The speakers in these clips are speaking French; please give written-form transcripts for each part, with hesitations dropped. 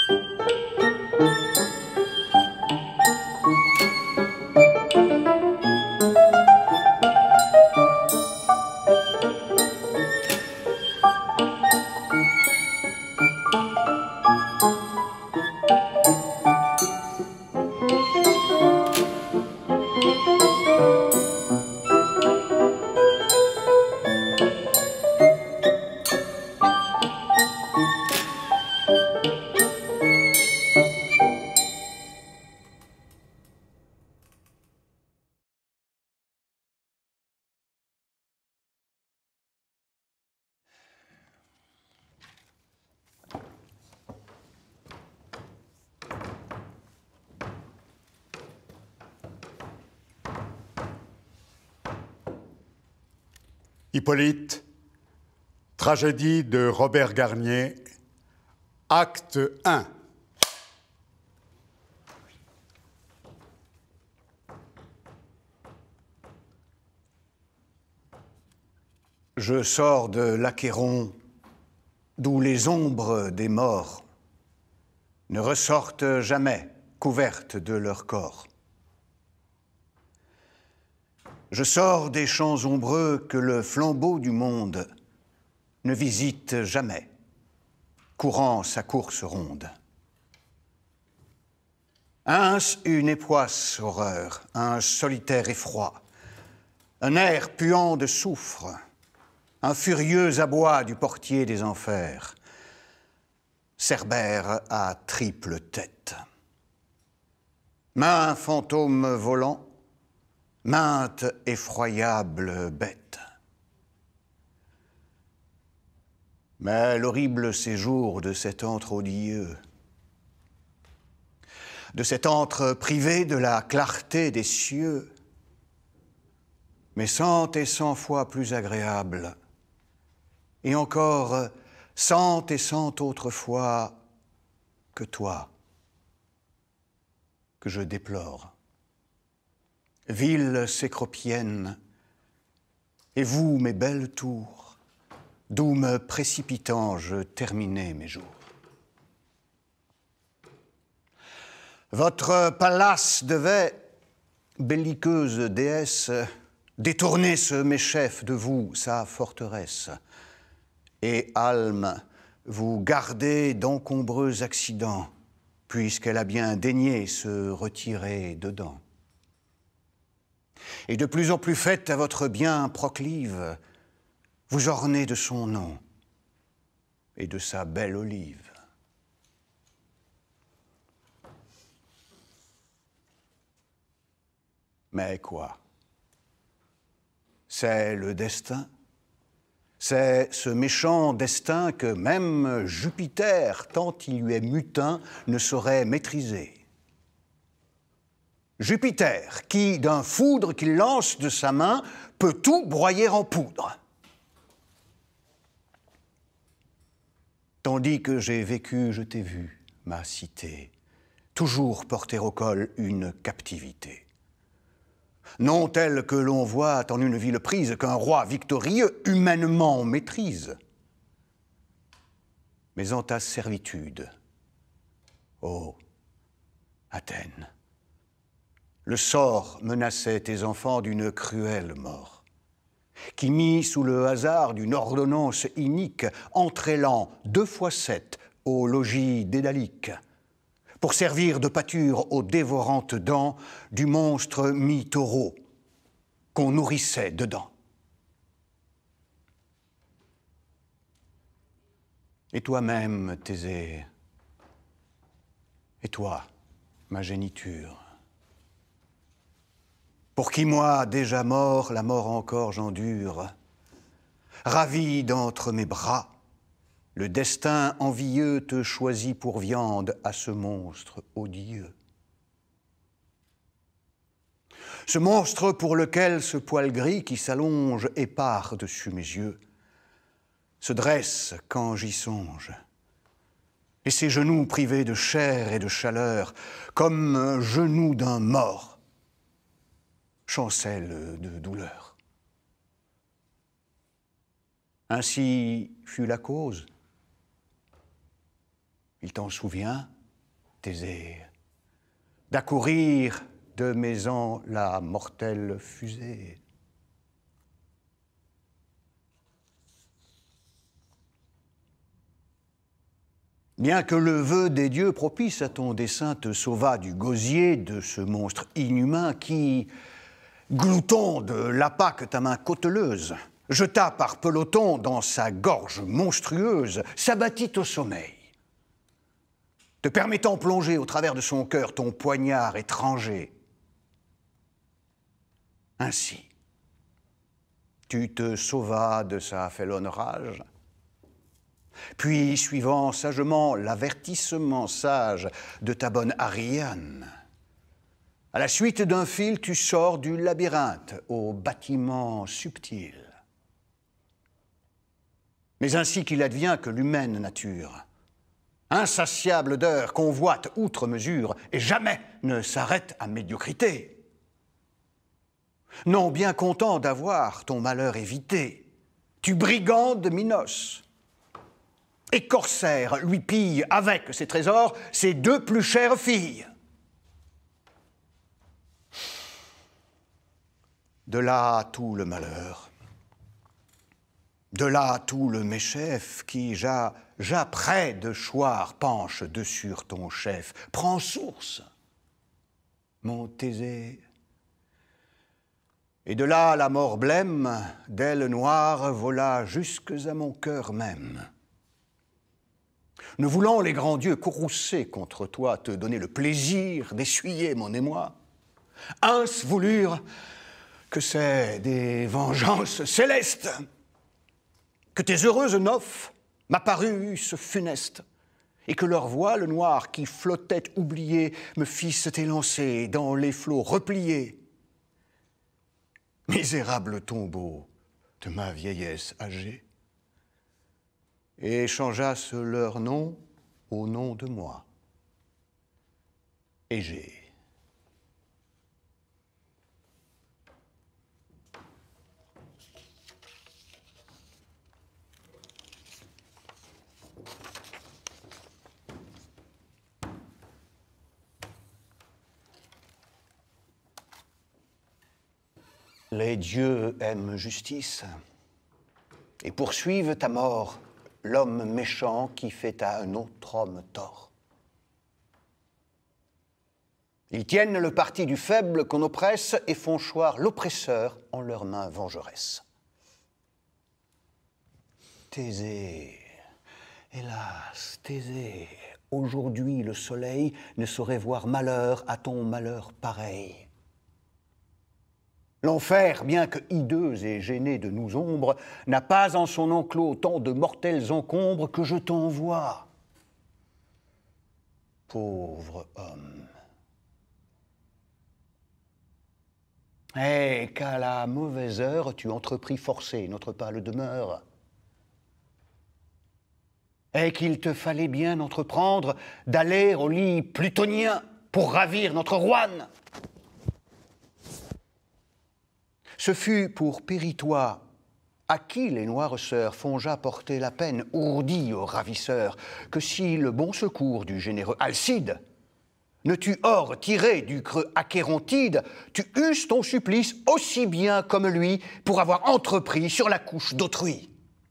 Hippolyte, tragédie de Robert Garnier, acte 1. Je sors de l'Achéron, d'où les ombres des morts ne ressortent jamais couvertes de leur corps. Je sors des champs ombreux que le flambeau du monde ne visite jamais, courant sa course ronde. Un une époisse horreur, un solitaire effroi, un air puant de soufre, un furieux aboi du portier des enfers, Cerbère à triple tête. Maint fantôme volant, mainte effroyable bête. Mais l'horrible séjour de cet antre odieux, de cet antre privé de la clarté des cieux, mais 100 et 100 fois plus agréable, et encore 100 et 100 autres fois que toi, que je déplore. Ville cécropienne, et vous, mes belles tours, d'où me précipitant je terminai mes jours. Votre palace devait, belliqueuse déesse, détourner ce méchef de vous, sa forteresse, et Alme, vous garder d'encombreux accidents, puisqu'elle a bien daigné se retirer dedans. Et de plus en plus faite à votre bien proclive, vous ornez de son nom et de sa belle olive. Mais quoi? C'est le destin. C'est ce méchant destin que même Jupiter, tant il lui est mutin, ne saurait maîtriser. Jupiter, qui, d'un foudre qu'il lance de sa main, peut tout broyer en poudre. Tandis que j'ai vécu, je t'ai vu, ma cité, toujours porter au col une captivité. Non telle que l'on voit en une ville prise, qu'un roi victorieux humainement maîtrise, mais en ta servitude, ô Athènes. Le sort menaçait tes enfants d'une cruelle mort, qui mit sous le hasard d'une ordonnance inique, entrêlant 2 fois 7 au logis dédalique, pour servir de pâture aux dévorantes dents du monstre mi-taureau qu'on nourrissait dedans. Et toi-même, Thésée, et toi, ma géniture, pour qui moi, déjà mort, la mort encore j'endure, ravi d'entre mes bras, le destin envieux te choisit pour viande à ce monstre odieux. Ce monstre pour lequel ce poil gris qui s'allonge épars dessus mes yeux se dresse quand j'y songe, et ses genoux privés de chair et de chaleur, comme genoux d'un mort, chancelle de douleur. Ainsi fut la cause. Il t'en souvient, Thésée, d'accourir de maison la mortelle fusée. Bien que le vœu des dieux propice à ton dessein te sauva du gosier de ce monstre inhumain qui, glouton de l'appât que ta main cauteleuse jeta par peloton dans sa gorge monstrueuse, s'abattit au sommeil, te permettant plonger au travers de son cœur ton poignard étranger. Ainsi, tu te sauvas de sa félonne rage, puis, suivant sagement l'avertissement sage de ta bonne Ariane, à la suite d'un fil, tu sors du labyrinthe au bâtiment subtil. Mais ainsi qu'il advient que l'humaine nature, insatiable d'heures, convoite outre mesure et jamais ne s'arrête à médiocrité. Non, bien content d'avoir ton malheur évité, tu brigandes Minos, et corsaire lui pille avec ses trésors ses deux plus chères filles. De là tout le malheur, de là tout le méchef qui, près de choir, penche dessus ton chef. Prends source, mon Thésée. Et de là la mort blême, d'ailes noires, vola jusques à mon cœur même. Ne voulant les grands dieux courroucer contre toi, te donner le plaisir d'essuyer mon émoi, uns voulurent que c'est des vengeances célestes, que tes heureuses nophes m'apparussent funestes, et que leur voile noir qui flottait oublié me fissent élancer dans les flots repliés. Misérable tombeau de ma vieillesse âgée, et échangeassent leur nom au nom de moi. Égée. Les dieux aiment justice et poursuivent ta mort l'homme méchant qui fait à un autre homme tort. Ils tiennent le parti du faible qu'on oppresse et font choir l'oppresseur en leurs mains vengeresses. Thésée, hélas, Thésée, aujourd'hui le soleil ne saurait voir malheur à ton malheur pareil. L'enfer, bien que hideux et gêné de nous ombres, n'a pas en son enclos tant de mortels encombres que je t'envoie. Pauvre homme. Et qu'à la mauvaise heure, tu entrepris forcé notre pâle demeure. Et qu'il te fallait bien entreprendre d'aller au lit plutonien pour ravir notre Roine. Ce fut pour Péritois, à qui les noires sœurs fongea porter la peine ourdie aux ravisseurs, que si le bon secours du généreux Alcide ne t'eût hors tiré du creux Achérontide, tu eusses ton supplice aussi bien comme lui pour avoir entrepris sur la couche d'autrui.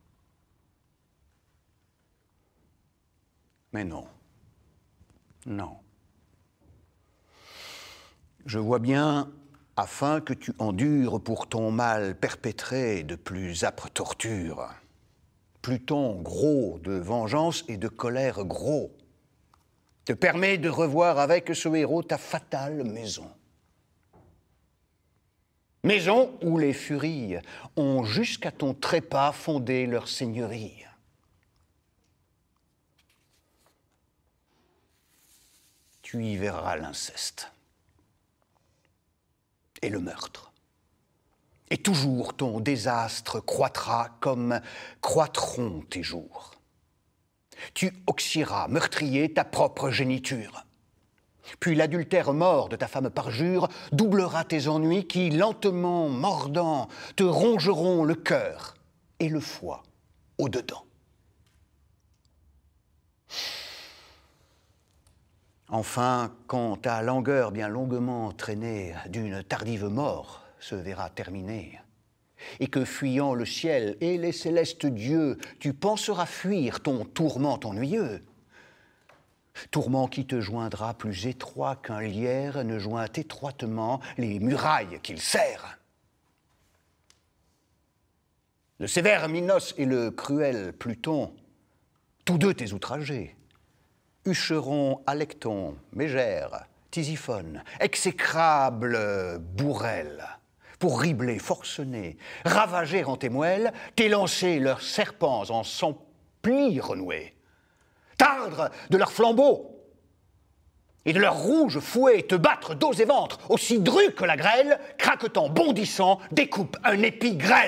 Mais non, non. Je vois bien, afin que tu endures pour ton mal perpétré de plus âpres tortures. Pluton, gros de vengeance et de colère gros, te permet de revoir avec ce héros ta fatale maison. Maison où les furies ont jusqu'à ton trépas fondé leur seigneurie. Tu y verras l'inceste et le meurtre. Et toujours ton désastre croîtra comme croîtront tes jours. Tu oxyras, meurtrier, ta propre géniture. Puis l'adultère mort de ta femme parjure doublera tes ennuis qui, lentement mordant, te rongeront le cœur et le foie au-dedans. Enfin, quand ta langueur bien longuement traînée d'une tardive mort se verra terminée, et que fuyant le ciel et les célestes dieux, tu penseras fuir ton tourment ennuyeux, tourment qui te joindra plus étroit qu'un lierre ne joint étroitement les murailles qu'il serre. Le sévère Minos et le cruel Pluton, tous deux tes outragés, Hucheron, Alecton, Mégère, Tisiphone, exécrable bourrel, pour ribler, forcener, ravager en tes moelles, t'élancer leurs serpents en cent plis renoués, tardre de leurs flambeaux et de leurs rouges fouets te battre dos et ventre, aussi dru que la grêle, craquetant, bondissant, découpe un épi grêle.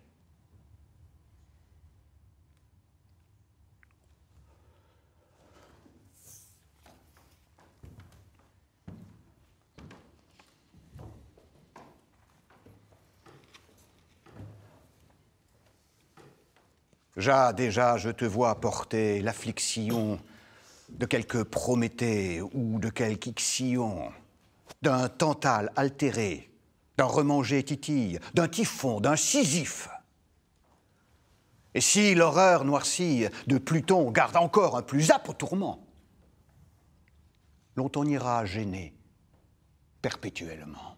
Déjà, je te vois porter l'affliction de quelque Prométhée ou de quelque Ixion, d'un Tantale altéré, d'un remangé Titille, d'un Typhon, d'un Sisyphe. Et si l'horreur noircie de Pluton garde encore un plus âpre tourment, l'on t'en ira gêner perpétuellement.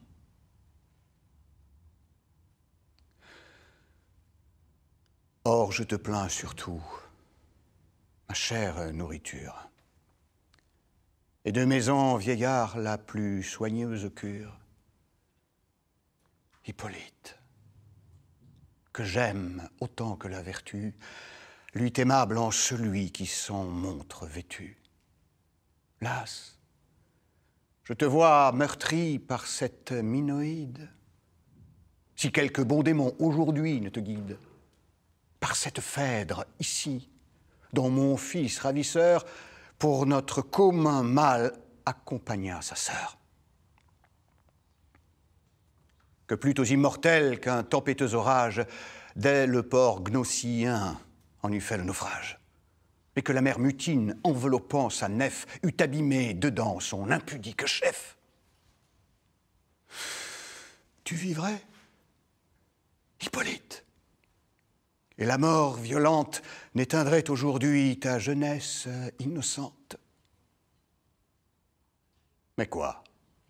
Or, je te plains surtout, ma chère nourriture, et de mes ans vieillards la plus soigneuse cure, Hippolyte, que j'aime autant que la vertu, lui aimable en celui qui s'en montre vêtu. Las, je te vois meurtri par cette Minoïde, si quelque bon démon aujourd'hui ne te guide, par cette Phèdre ici, dont mon fils ravisseur, pour notre commun mal, accompagna sa sœur. Que plutôt immortel qu'un tempétueux orage, dès le port gnossien en eût fait le naufrage, et que la mer mutine, enveloppant sa nef, eût abîmé dedans son impudique chef. Tu vivrais, Hippolyte, et la mort violente n'éteindrait aujourd'hui ta jeunesse innocente. Mais quoi?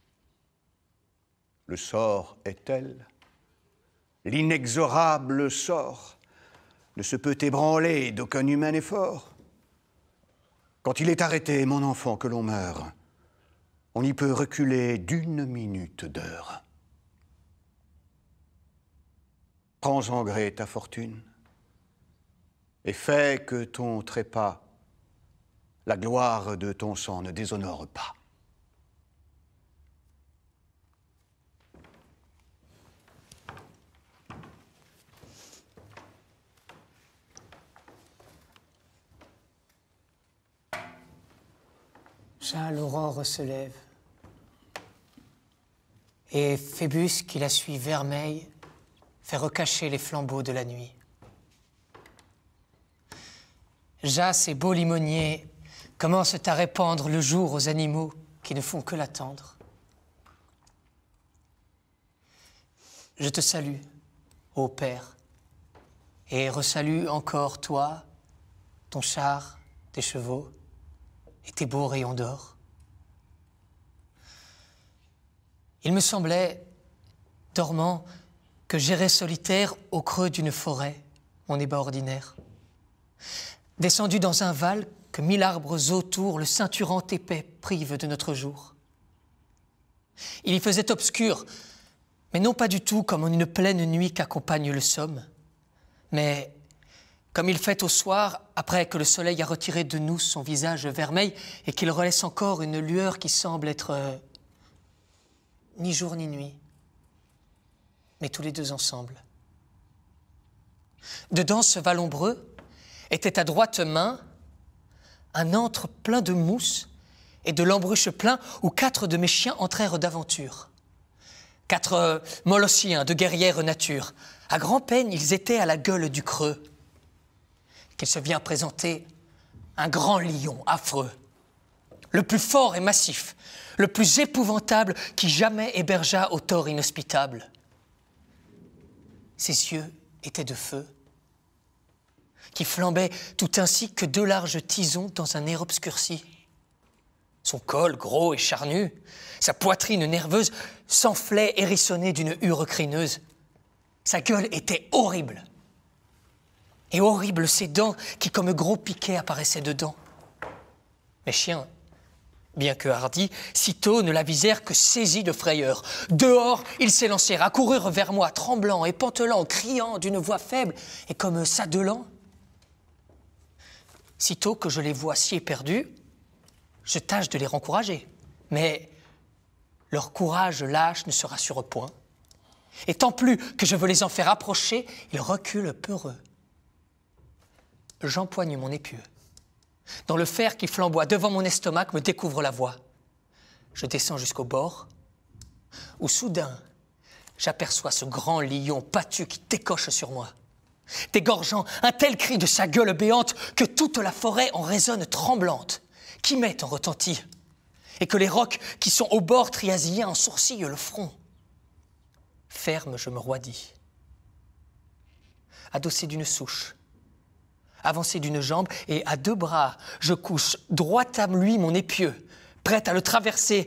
Le sort est tel, l'inexorable sort ne se peut ébranler d'aucun humain effort. Quand il est arrêté, mon enfant, que l'on meurt, on n'y peut reculer d'une minute d'heure. Prends en gré ta fortune, et fais que ton trépas, la gloire de ton sang, ne déshonore pas. Já, l'aurore se lève, et Phébus, qui la suit vermeille, fait recacher les flambeaux de la nuit. Já, ces beaux limoniers commencent à répandre le jour aux animaux qui ne font que l'attendre. Je te salue, ô Père, et resalue encore toi, ton char, tes chevaux et tes beaux rayons d'or. Il me semblait, dormant, que j'errais solitaire au creux d'une forêt, mon ébat ordinaire. Descendu dans un val que 1000 arbres autour, le ceinturant épais, prive de notre jour. Il y faisait obscur, mais non pas du tout comme en une pleine nuit qu'accompagne le somme, mais comme il fait au soir, après que le soleil a retiré de nous son visage vermeil et qu'il relaisse encore une lueur qui semble être ni jour ni nuit, mais tous les deux ensemble. Dedans ce val ombreux était à droite main un antre plein de mousse et de l'embruche plein où 4 de mes chiens entrèrent d'aventure. 4 Molossiens de guerrière nature. À grand-peine, ils étaient à la gueule du creux. Qu'il se vient présenter un grand lion affreux. le plus fort et massif, le plus épouvantable qui jamais hébergea au tort inhospitable. Ses yeux étaient de feu, qui flambaient tout ainsi que deux larges tisons dans un air obscurci. Son col, gros et charnu, sa poitrine nerveuse, s'enflait hérissonnée d'une hure crineuse. Sa gueule était horrible. Et horribles ses dents qui, comme gros piquets, apparaissaient dedans. Mes chiens, bien que hardis, sitôt ne la visèrent que saisis de frayeur. Dehors, ils s'élancèrent, accoururent vers moi, tremblants et pantelants, criant d'une voix faible et comme s'adelant. Sitôt que je les vois si éperdus, je tâche de les rencourager. Mais leur courage lâche ne se rassure point. Et tant plus que je veux les en faire approcher, ils reculent peureux. J'empoigne mon épieu, dont le fer qui flamboie devant mon estomac me découvre la voie. Je descends jusqu'au bord, où soudain, j'aperçois ce grand lion battu qui décoche sur moi, dégorgeant un tel cri de sa gueule béante que toute la forêt en résonne tremblante, qui met en retentit, et que les rocs qui sont au bord triasiens en sourcillent le front. Ferme, je me roidis. Adossé d'une souche, avancé d'une jambe, et à deux bras, je couche droit à lui mon épieu, prêt à le traverser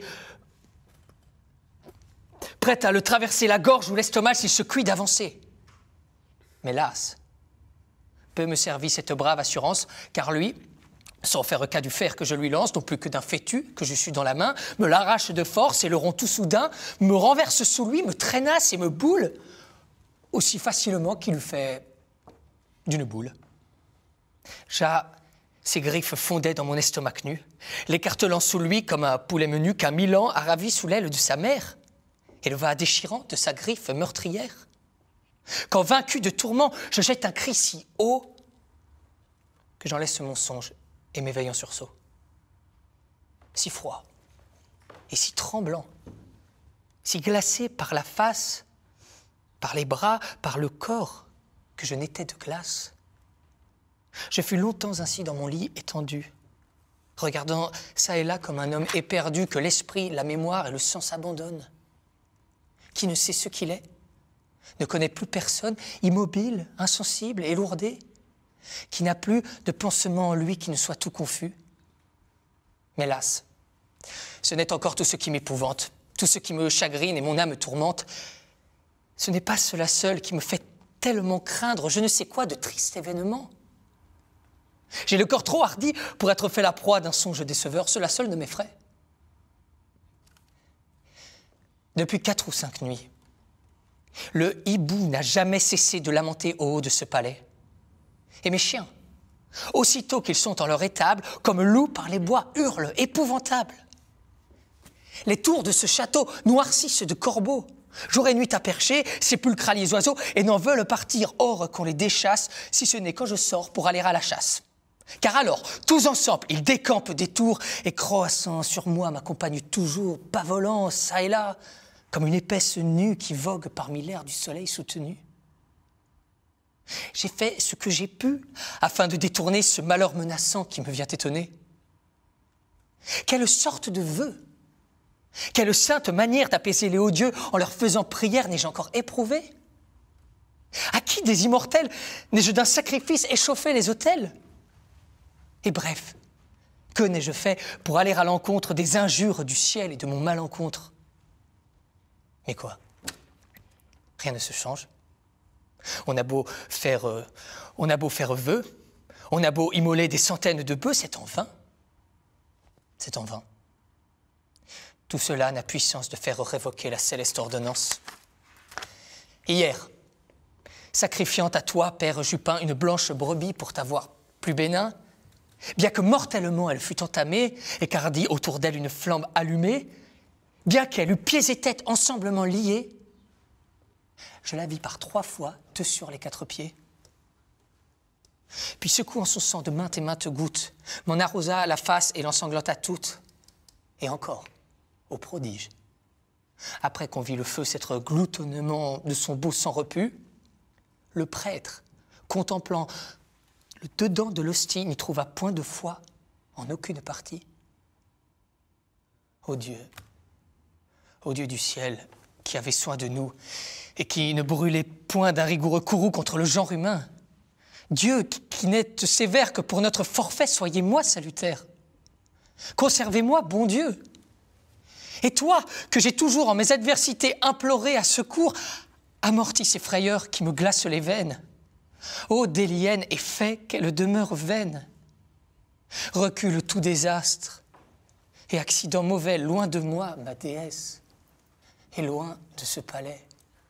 la gorge ou l'estomac s'il se cuit d'avancer. Mais las, peu me servit cette brave assurance, car lui, sans faire cas du fer que je lui lance, non plus que d'un fétu que je suis dans la main, me l'arrache de force et le rompt tout soudain, me renverse sous lui, me traînasse et me boule, aussi facilement qu'il eût fait d'une boule. Ses griffes fondaient dans mon estomac nu, l'écartelant sous lui comme un poulet menu qu'un Milan a ravi sous l'aile de sa mère, et le va déchirant de sa griffe meurtrière. Quand vaincu de tourment, je jette un cri si haut que j'en laisse mon songe et m'éveille en sursaut. Si froid et si tremblant, si glacé par la face, par les bras, par le corps, que je n'étais de glace. Je fus longtemps ainsi dans mon lit étendu, regardant çà et là comme un homme éperdu que l'esprit, la mémoire et le sang s'abandonnent, qui ne sait ce qu'il est, ne connaît plus personne, immobile, insensible, élourdé, qui n'a plus de pansement en lui qui ne soit tout confus. Mais hélas, ce n'est encore tout ce qui m'épouvante, tout ce qui me chagrine et mon âme tourmente. Ce n'est pas cela seul qui me fait tellement craindre je ne sais quoi de triste événement. J'ai le corps trop hardi pour être fait la proie d'un songe déceveur, cela seul ne m'effraie. Depuis 4 ou 5 nuits, le hibou n'a jamais cessé de lamenter au haut de ce palais. Et mes chiens, aussitôt qu'ils sont en leur étable, comme loups par les bois, hurlent, épouvantables. Les tours de ce château noircissent de corbeaux. Jour et nuit à percher, sépulcrent les oiseaux et n'en veulent partir hors qu'on les déchasse, si ce n'est quand je sors pour aller à la chasse. Car alors, tous ensemble, ils décampent des tours et croissant sur moi m'accompagnent toujours, pavolant çà et là, comme une épaisse nue qui vogue parmi l'air du soleil soutenu. J'ai fait ce que j'ai pu afin de détourner ce malheur menaçant qui me vient étonner. Quelle sorte de vœu, quelle sainte manière d'apaiser les hauts dieux en leur faisant prière n'ai-je encore éprouvé? À qui des immortels n'ai-je d'un sacrifice échauffé les autels? Et bref, que n'ai-je fait pour aller à l'encontre des injures du ciel et de mon malencontre? Mais quoi? Rien ne se change. On a beau faire vœu, on a beau immoler des centaines de bœufs, c'est en vain. C'est en vain. Tout cela n'a puissance de faire révoquer la céleste ordonnance. Hier, sacrifiant à toi, Père Jupin, une blanche brebis pour t'avoir plus bénin, bien que mortellement elle fût entamée, et qu'ardit autour d'elle une flamme allumée, bien qu'elle eût pieds et tête ensemblement liés, je la vis par 3 fois, 2 sur les 4 pieds. Puis secouant son sang de maintes et maintes gouttes, m'en arrosa la face et l'ensanglanta toute. Et encore, au prodige, après qu'on vit le feu s'être gloutonnement de son beau sang repu, le prêtre, contemplant le dedans de l'hostie, n'y trouva point de foi en aucune partie. Ô Dieu du ciel, qui avait soin de nous et qui ne brûlait point d'un rigoureux courroux contre le genre humain, Dieu qui n'êtes sévère que pour notre forfait, soyez-moi salutaire. Conservez-moi, bon Dieu. Et toi, que j'ai toujours en mes adversités imploré à secours, amortis ces frayeurs qui me glacent les veines. Ô délienne et fais qu'elle demeure vaine. Recule tout désastre et accident mauvais loin de moi, ma déesse, et loin de ce palais.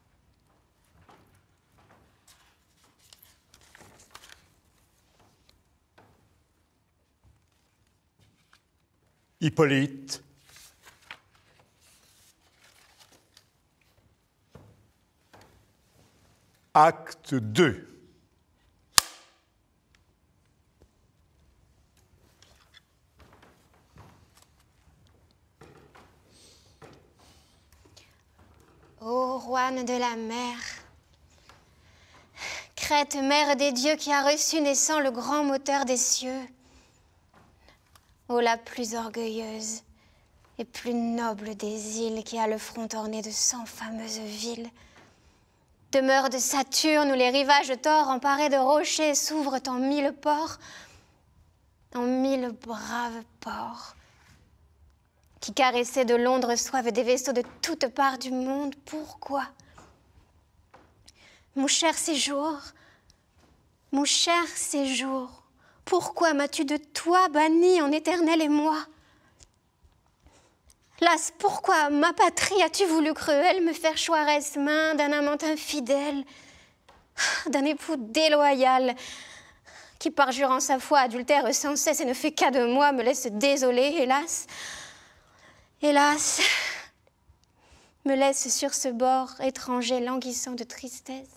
Hippolyte, acte 2. Ô Roine de la mer, Crète, mère des dieux qui a reçu naissant le grand moteur des cieux, ô la plus orgueilleuse et plus noble des îles qui a le front orné de 100 fameuses villes, demeure de Saturne où les rivages tors emparés de rochers s'ouvrent en 1000 ports, en 1000 braves ports, qui caressaient de l'onde reçoivent des vaisseaux de toutes parts du monde. Pourquoi? Mon cher séjour, pourquoi m'as-tu de toi banni en éternel émoi? Las, pourquoi, ma patrie, as-tu voulu cruelle me faire choiresse main d'un amant infidèle, d'un époux déloyal, qui parjurant sa foi adultère sans cesse et ne fait qu'à de moi, me laisse désolée, hélas, hélas, me laisse sur ce bord étranger languissant de tristesse.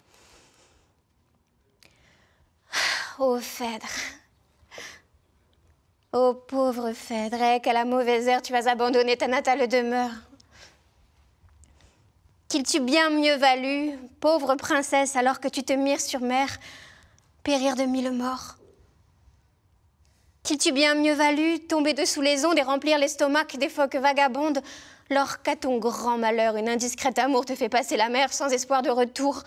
Ô Phèdre, ô pauvre Phèdre, qu'à la mauvaise heure tu as abandonné ta natale demeure. Qu'il t'eût bien mieux valu, pauvre princesse, alors que tu te mires sur mer, périr de 1000 morts. Qu'il t'eût bien mieux valu, tomber dessous les ondes et remplir l'estomac des phoques vagabondes, lors qu'à ton grand malheur, une indiscrète amour te fait passer la mer sans espoir de retour.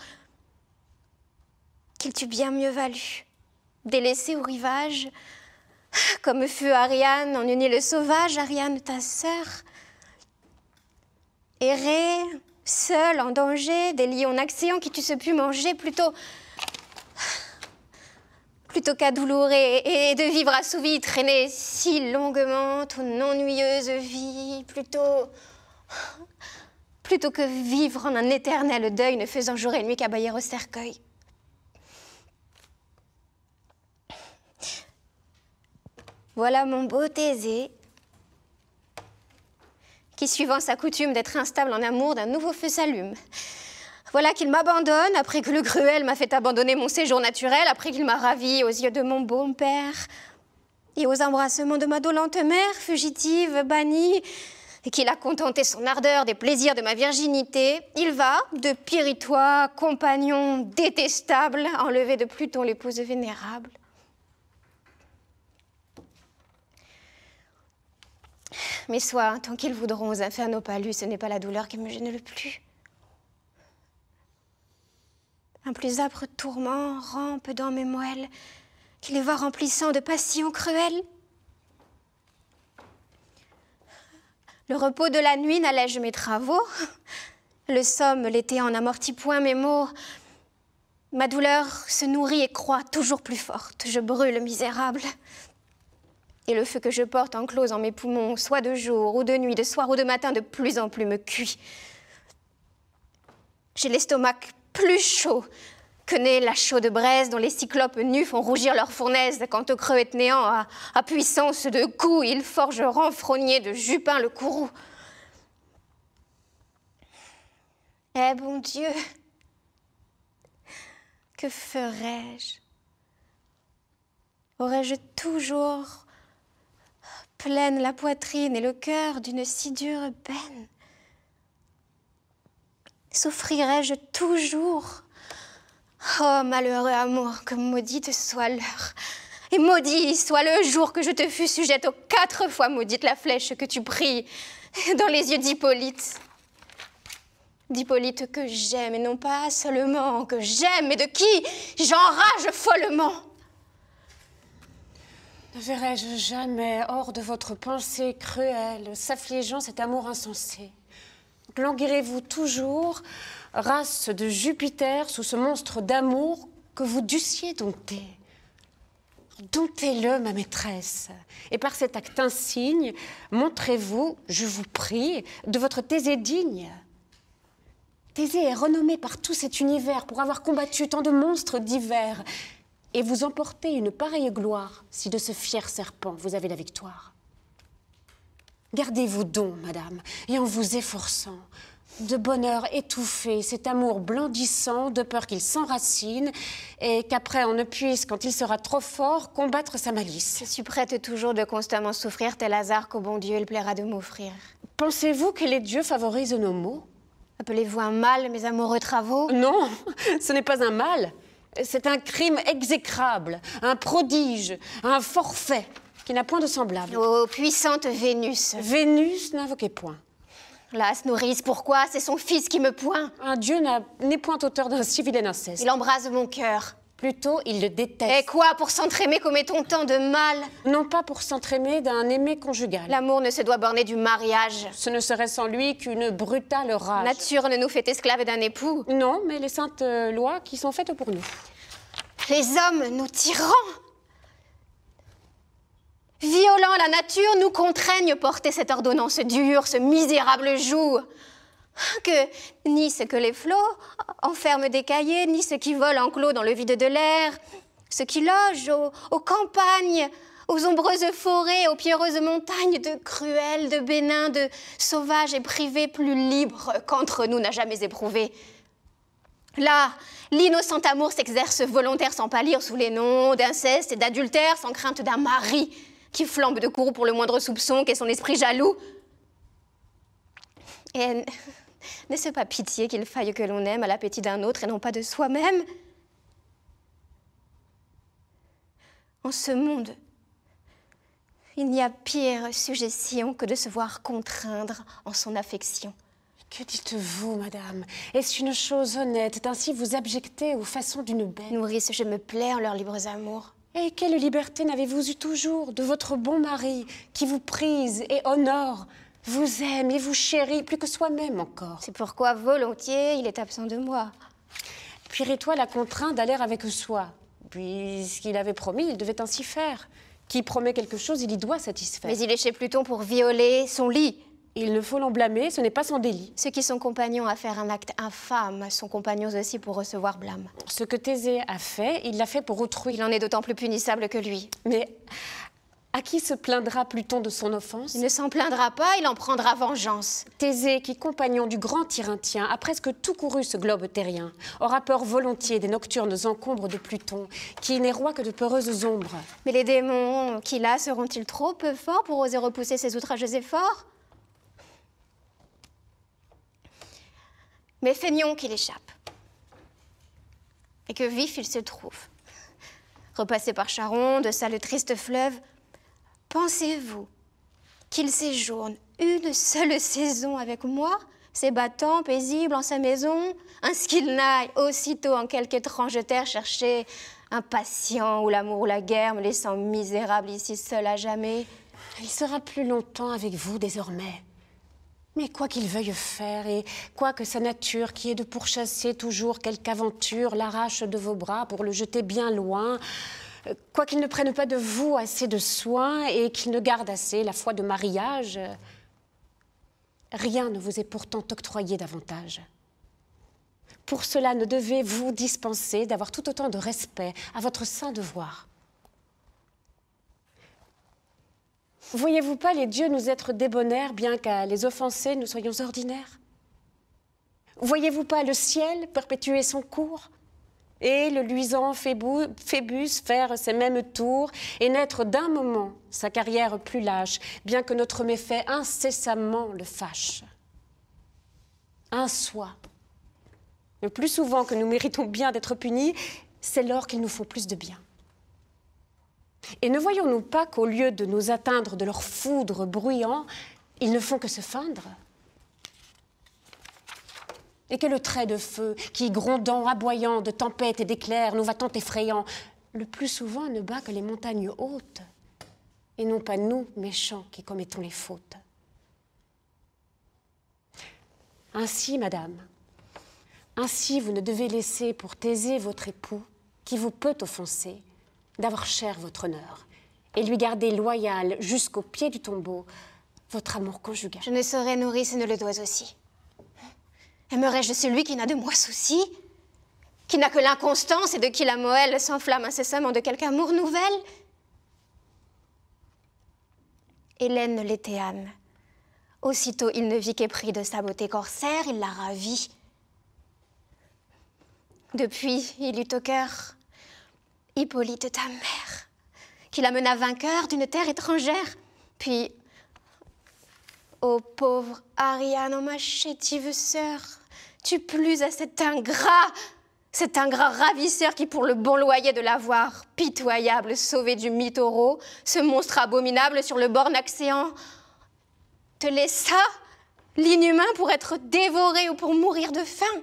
Qu'il t'eût bien mieux valu, délaissée au rivage, comme fut Ariane en une île sauvage, Ariane ta sœur, errer, seule, en danger, des lions naxéants qui t'eussent pu manger, plutôt qu'à doulourer et de vivre assouvi, traîner si longuement ton ennuyeuse vie, plutôt que vivre en un éternel deuil, ne faisant jour et nuit qu'abailler au cercueil. Voilà mon beau Thésée, qui, suivant sa coutume d'être instable en amour, d'un nouveau feu s'allume. Voilà qu'il m'abandonne, après que le cruel m'a fait abandonner mon séjour naturel, après qu'il m'a ravi aux yeux de mon bon père, et aux embrassements de ma dolente mère, fugitive, bannie, et qu'il a contenté son ardeur des plaisirs de ma virginité, il va, de Piritois, compagnon détestable, enlevé de Pluton l'épouse vénérable. Mais soit, tant qu'ils voudront aux infernaux palus, ce n'est pas la douleur qui me gêne le plus. Un plus âpre tourment rampe dans mes moelles, qui les voit remplissant de passions cruelles. Le repos de la nuit n'allège mes travaux, le somme l'été en amortit point mes maux. Ma douleur se nourrit et croît toujours plus forte, je brûle misérable. Et le feu que je porte enclose en mes poumons, soit de jour ou de nuit, de soir ou de matin, de plus en plus me cuit. J'ai l'estomac plus chaud que n'est la chaude braise dont les cyclopes nus font rougir leur fournaise quand au creux néant, à puissance de coups, ils forgent renfrogner de Jupin le courroux. Eh bon Dieu, que ferais-je? Aurais-je toujours pleine la poitrine et le cœur d'une si dure peine? Souffrirais-je toujours? Oh, malheureux amour, que maudite soit l'heure, Et maudit soit le jour que je te fus sujette aux 4 fois maudite la flèche que tu pris dans les yeux d'Hippolyte. D'Hippolyte que j'aime, et non pas seulement que j'aime, mais de qui j'enrage follement. Ne verrai-je jamais, hors de votre pensée cruelle, s'affligeant cet amour insensé? Languirez-vous toujours, race de Jupiter, sous ce monstre d'amour que vous dussiez dompter? Domptez-le, ma maîtresse, et par cet acte insigne, montrez-vous, je vous prie, de votre Thésée digne. Thésée est renommée par tout cet univers pour avoir combattu tant de monstres divers, et vous emportez une pareille gloire si de ce fier serpent vous avez la victoire. Gardez-vous donc, madame, et en vous efforçant, de bonheur étouffé, cet amour blandissant, de peur qu'il s'enracine, et qu'après on ne puisse, quand il sera trop fort, combattre sa malice. Je suis prête toujours de constamment souffrir, tel hasard qu'au bon Dieu il plaira de m'offrir. Pensez-vous que les dieux favorisent nos maux? Appelez-vous un mal mes amoureux travaux? Non, ce n'est pas un mal. C'est un crime exécrable, un prodige, un forfait qui n'a point de semblable. Ô puissante Vénus! Vénus n'invoquez point. Las nourrice, pourquoi? C'est son fils qui me point. Un dieu n'est point auteur d'un si vilain inceste. Il embrase mon cœur. Plutôt, il le déteste. Et quoi, pour s'entraimer commettons tant de mal? Non pas pour s'entraimer d'un aimé conjugal. L'amour ne se doit borner du mariage. Ce ne serait sans lui qu'une brutale rage. Nature ne nous fait esclaves d'un époux. Non, mais les saintes lois qui sont faites pour nous. Les hommes, nos tyrans, violant la nature, nous contraignent porter cette ordonnance dure, ce misérable joug. Que ni ce que les flots enferment des cahiers, ni ce qui vole enclos dans le vide de l'air, ce qui loge aux campagnes, aux ombreuses forêts, aux pierreuses montagnes, de cruels, de bénins, de sauvages et privés, plus libres qu'entre nous n'a jamais éprouvé. Là, l'innocent amour s'exerce volontaire sans pâlir sous les noms d'inceste et d'adultère, sans crainte d'un mari qui flambe de courroux pour le moindre soupçon qu'est son esprit jaloux. Et n'est-ce pas pitié qu'il faille que l'on aime à l'appétit d'un autre et non pas de soi-même? En ce monde, il n'y a pire suggestion que de se voir contraindre en son affection. Que dites-vous, madame? Est-ce une chose honnête d'ainsi vous abjecter aux façons d'une bête? Nourrice, je me plais en leurs libres amours. Et quelle liberté n'avez-vous eu toujours de votre bon mari qui vous prise et honore, vous aime et vous chérit plus que soi-même encore? C'est pourquoi volontiers il est absent de moi. Pierre-Étoile l'a contraint d'aller avec soi. Puisqu'il avait promis, il devait ainsi faire. Qui promet quelque chose, il y doit satisfaire. Mais il est chez Pluton pour violer son lit. Il ne faut l'en blâmer, ce n'est pas son délit. Ceux qui sont compagnons à faire un acte infâme sont compagnons aussi pour recevoir blâme. Ce que Thésée a fait, il l'a fait pour autrui. Il en est d'autant plus punissable que lui. Mais à qui se plaindra Pluton de son offense? Il ne s'en plaindra pas, il en prendra vengeance. Thésée, qui, compagnon du grand Tyrinthien, a presque tout couru ce globe terrien, aura peur volontiers des nocturnes encombres de Pluton, qui n'est roi que de peureuses ombres. Mais les démons qu'il a seront-ils trop peu forts pour oser repousser ses outrageux efforts? Mais feignons qu'il échappe, et que vif il se trouve. Repassé par Charonde, ça le triste fleuve, pensez-vous qu'il séjourne une seule saison avec moi, s'ébattant paisible en sa maison, ainsi qu'il n'aille aussitôt en quelque étrange terre chercher un patient où l'amour ou la guerre me laissant misérable ici seul à jamais? Il sera plus longtemps avec vous désormais. Mais quoi qu'il veuille faire, et quoi que sa nature, qui est de pourchasser toujours quelque aventure, l'arrache de vos bras pour le jeter bien loin, quoi qu'il ne prenne pas de vous assez de soin, et qu'il ne garde assez la foi de mariage, rien ne vous est pourtant octroyé davantage. Pour cela, ne devez-vous dispenser d'avoir tout autant de respect à votre saint devoir. Voyez-vous pas les dieux nous être débonnaires, bien qu'à les offenser, nous soyons ordinaires? Voyez-vous pas le ciel perpétuer son cours, et le luisant Phébus faire ses mêmes tours, et naître d'un moment sa carrière plus lâche, bien que notre méfait incessamment le fâche? Un soit. Le plus souvent que nous méritons bien d'être punis, c'est lors qu'il nous faut plus de bien. Et ne voyons-nous pas qu'au lieu de nous atteindre de leur foudre bruyant, ils ne font que se feindre? Et que le trait de feu, qui grondant, aboyant de tempêtes et d'éclairs, nous va tant effrayant, le plus souvent ne bat que les montagnes hautes, et non pas nous, méchants, qui commettons les fautes. Ainsi, madame, ainsi vous ne devez laisser pour taiser votre époux, qui vous peut offenser, d'avoir cher votre honneur, et lui garder loyal jusqu'au pied du tombeau votre amour conjugal. Je ne saurais nourrir ce ne le dois aussi. Aimerais-je celui qui n'a de moi souci, qui n'a que l'inconstance et de qui la moelle s'enflamme incessamment de quelque amour nouvelle? Hélène l'était âme. Aussitôt il ne vit qu'épris de sa beauté corsaire, il la ravit. Depuis, il eut au cœur Hippolyte, ta mère, qui l'amena vainqueur d'une terre étrangère. Puis, ô pauvre Ariane, ma chétive sœur, tu plus à cet ingrat ravisseur qui, pour le bon loyer de l'avoir pitoyable sauvé du mythoro, ce monstre abominable sur le bord naxéant, te laissa, l'inhumain, pour être dévoré ou pour mourir de faim.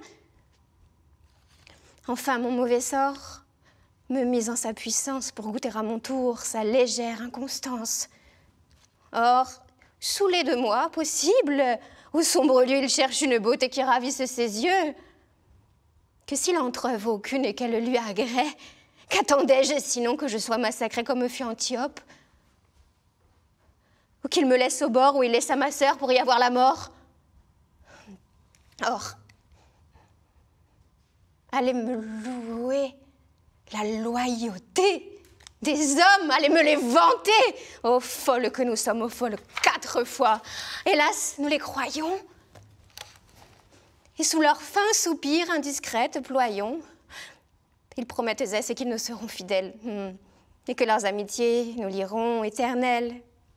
Enfin, mon mauvais sort me mis en sa puissance pour goûter à mon tour sa légère inconstance. Or, saoulé de moi, possible, au sombre lieu il cherche une beauté qui ravisse ses yeux. Que s'il en trouve aucune et qu'elle lui agrée, qu'attendais-je sinon que je sois massacrée comme fut Antiope? Ou qu'il me laisse au bord où il laissa ma sœur pour y avoir la mort? Or, allez me louer la loyauté des hommes, allez me les vanter, ô folles que nous sommes, ô folles 4 fois. Hélas, nous les croyons. Et sous leurs fins soupirs indiscrets ployons. Ils promettent et qu'ils nous seront fidèles, et que leurs amitiés nous lieront éternelles.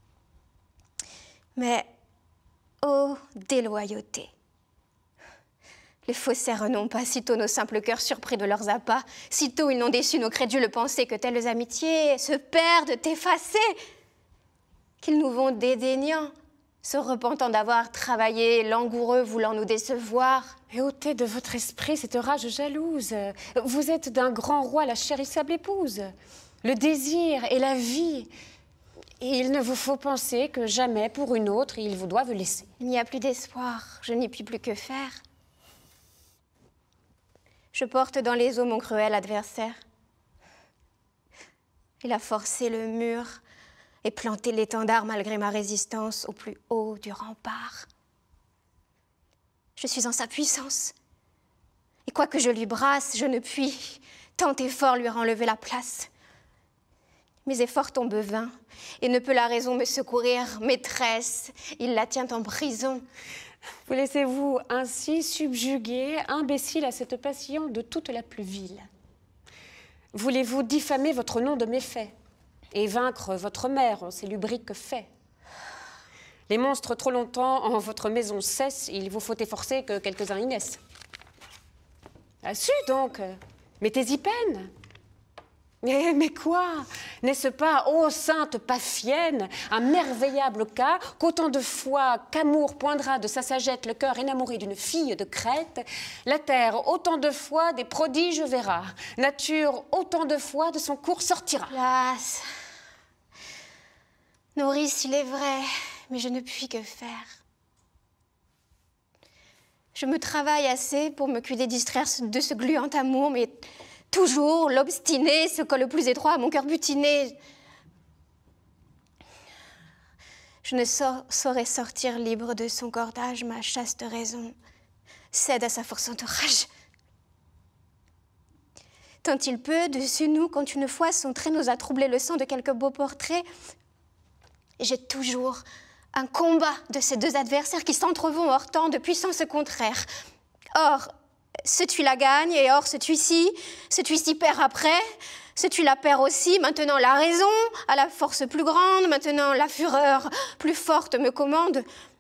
Mais, ô déloyauté, les faussaires n'ont pas, sitôt nos simples cœurs surpris de leurs appâts, sitôt ils n'ont déçu nos crédules pensées que telles amitiés se perdent, effacées, qu'ils nous vont dédaignant, se repentant d'avoir travaillé, langoureux, voulant nous décevoir. Et ôtez de votre esprit cette rage jalouse. Vous êtes d'un grand roi la chérissable épouse. Le désir et la vie. Et il ne vous faut penser que jamais pour une autre ils vous doivent laisser. Il n'y a plus d'espoir, je n'y puis plus que faire. Je porte dans les eaux mon cruel adversaire. Il a forcé le mur et planté l'étendard malgré ma résistance au plus haut du rempart. Je suis en sa puissance. Et quoique je lui brasse, je ne puis, tant effort lui renlever la place. Mes efforts tombent vains, et ne peut la raison me secourir. Maîtresse, il la tient en prison. Vous laissez-vous ainsi subjuguer, imbécile à cette passion de toute la plus vile. Voulez-vous diffamer votre nom de méfait et vaincre votre mère en ses lubriques faits? Les monstres trop longtemps en votre maison cessent, il vous faut efforcer que quelques-uns y naissent. Assu donc, mettez-y peine. Mais quoi? N'est-ce pas, ô sainte Paphienne, un merveillable cas qu'autant de fois qu'amour poindra de sa sagette le cœur énamouré d'une fille de Crète, la terre autant de fois des prodiges verra, nature autant de fois de son cours sortira. Hélas, nourrice, il est vrai, mais je ne puis que faire. Je me travaille assez pour me cuider distraire de ce gluant amour, mais toujours l'obstiné se colle le plus étroit à mon cœur butiné. Je ne saurais sortir libre de son cordage, ma chaste raison cède à sa forçante rage. Tant il peut, dessus nous, quand une fois son trait nous a troublé le sang de quelque beau portrait, j'ai toujours un combat de ces deux adversaires qui s'entrevont hors temps de puissance contraire. Or, ce tu la gagne, et or ce tu-ci perd après, ce tu la perds aussi, maintenant la raison a la force plus grande, maintenant la fureur plus forte me commande.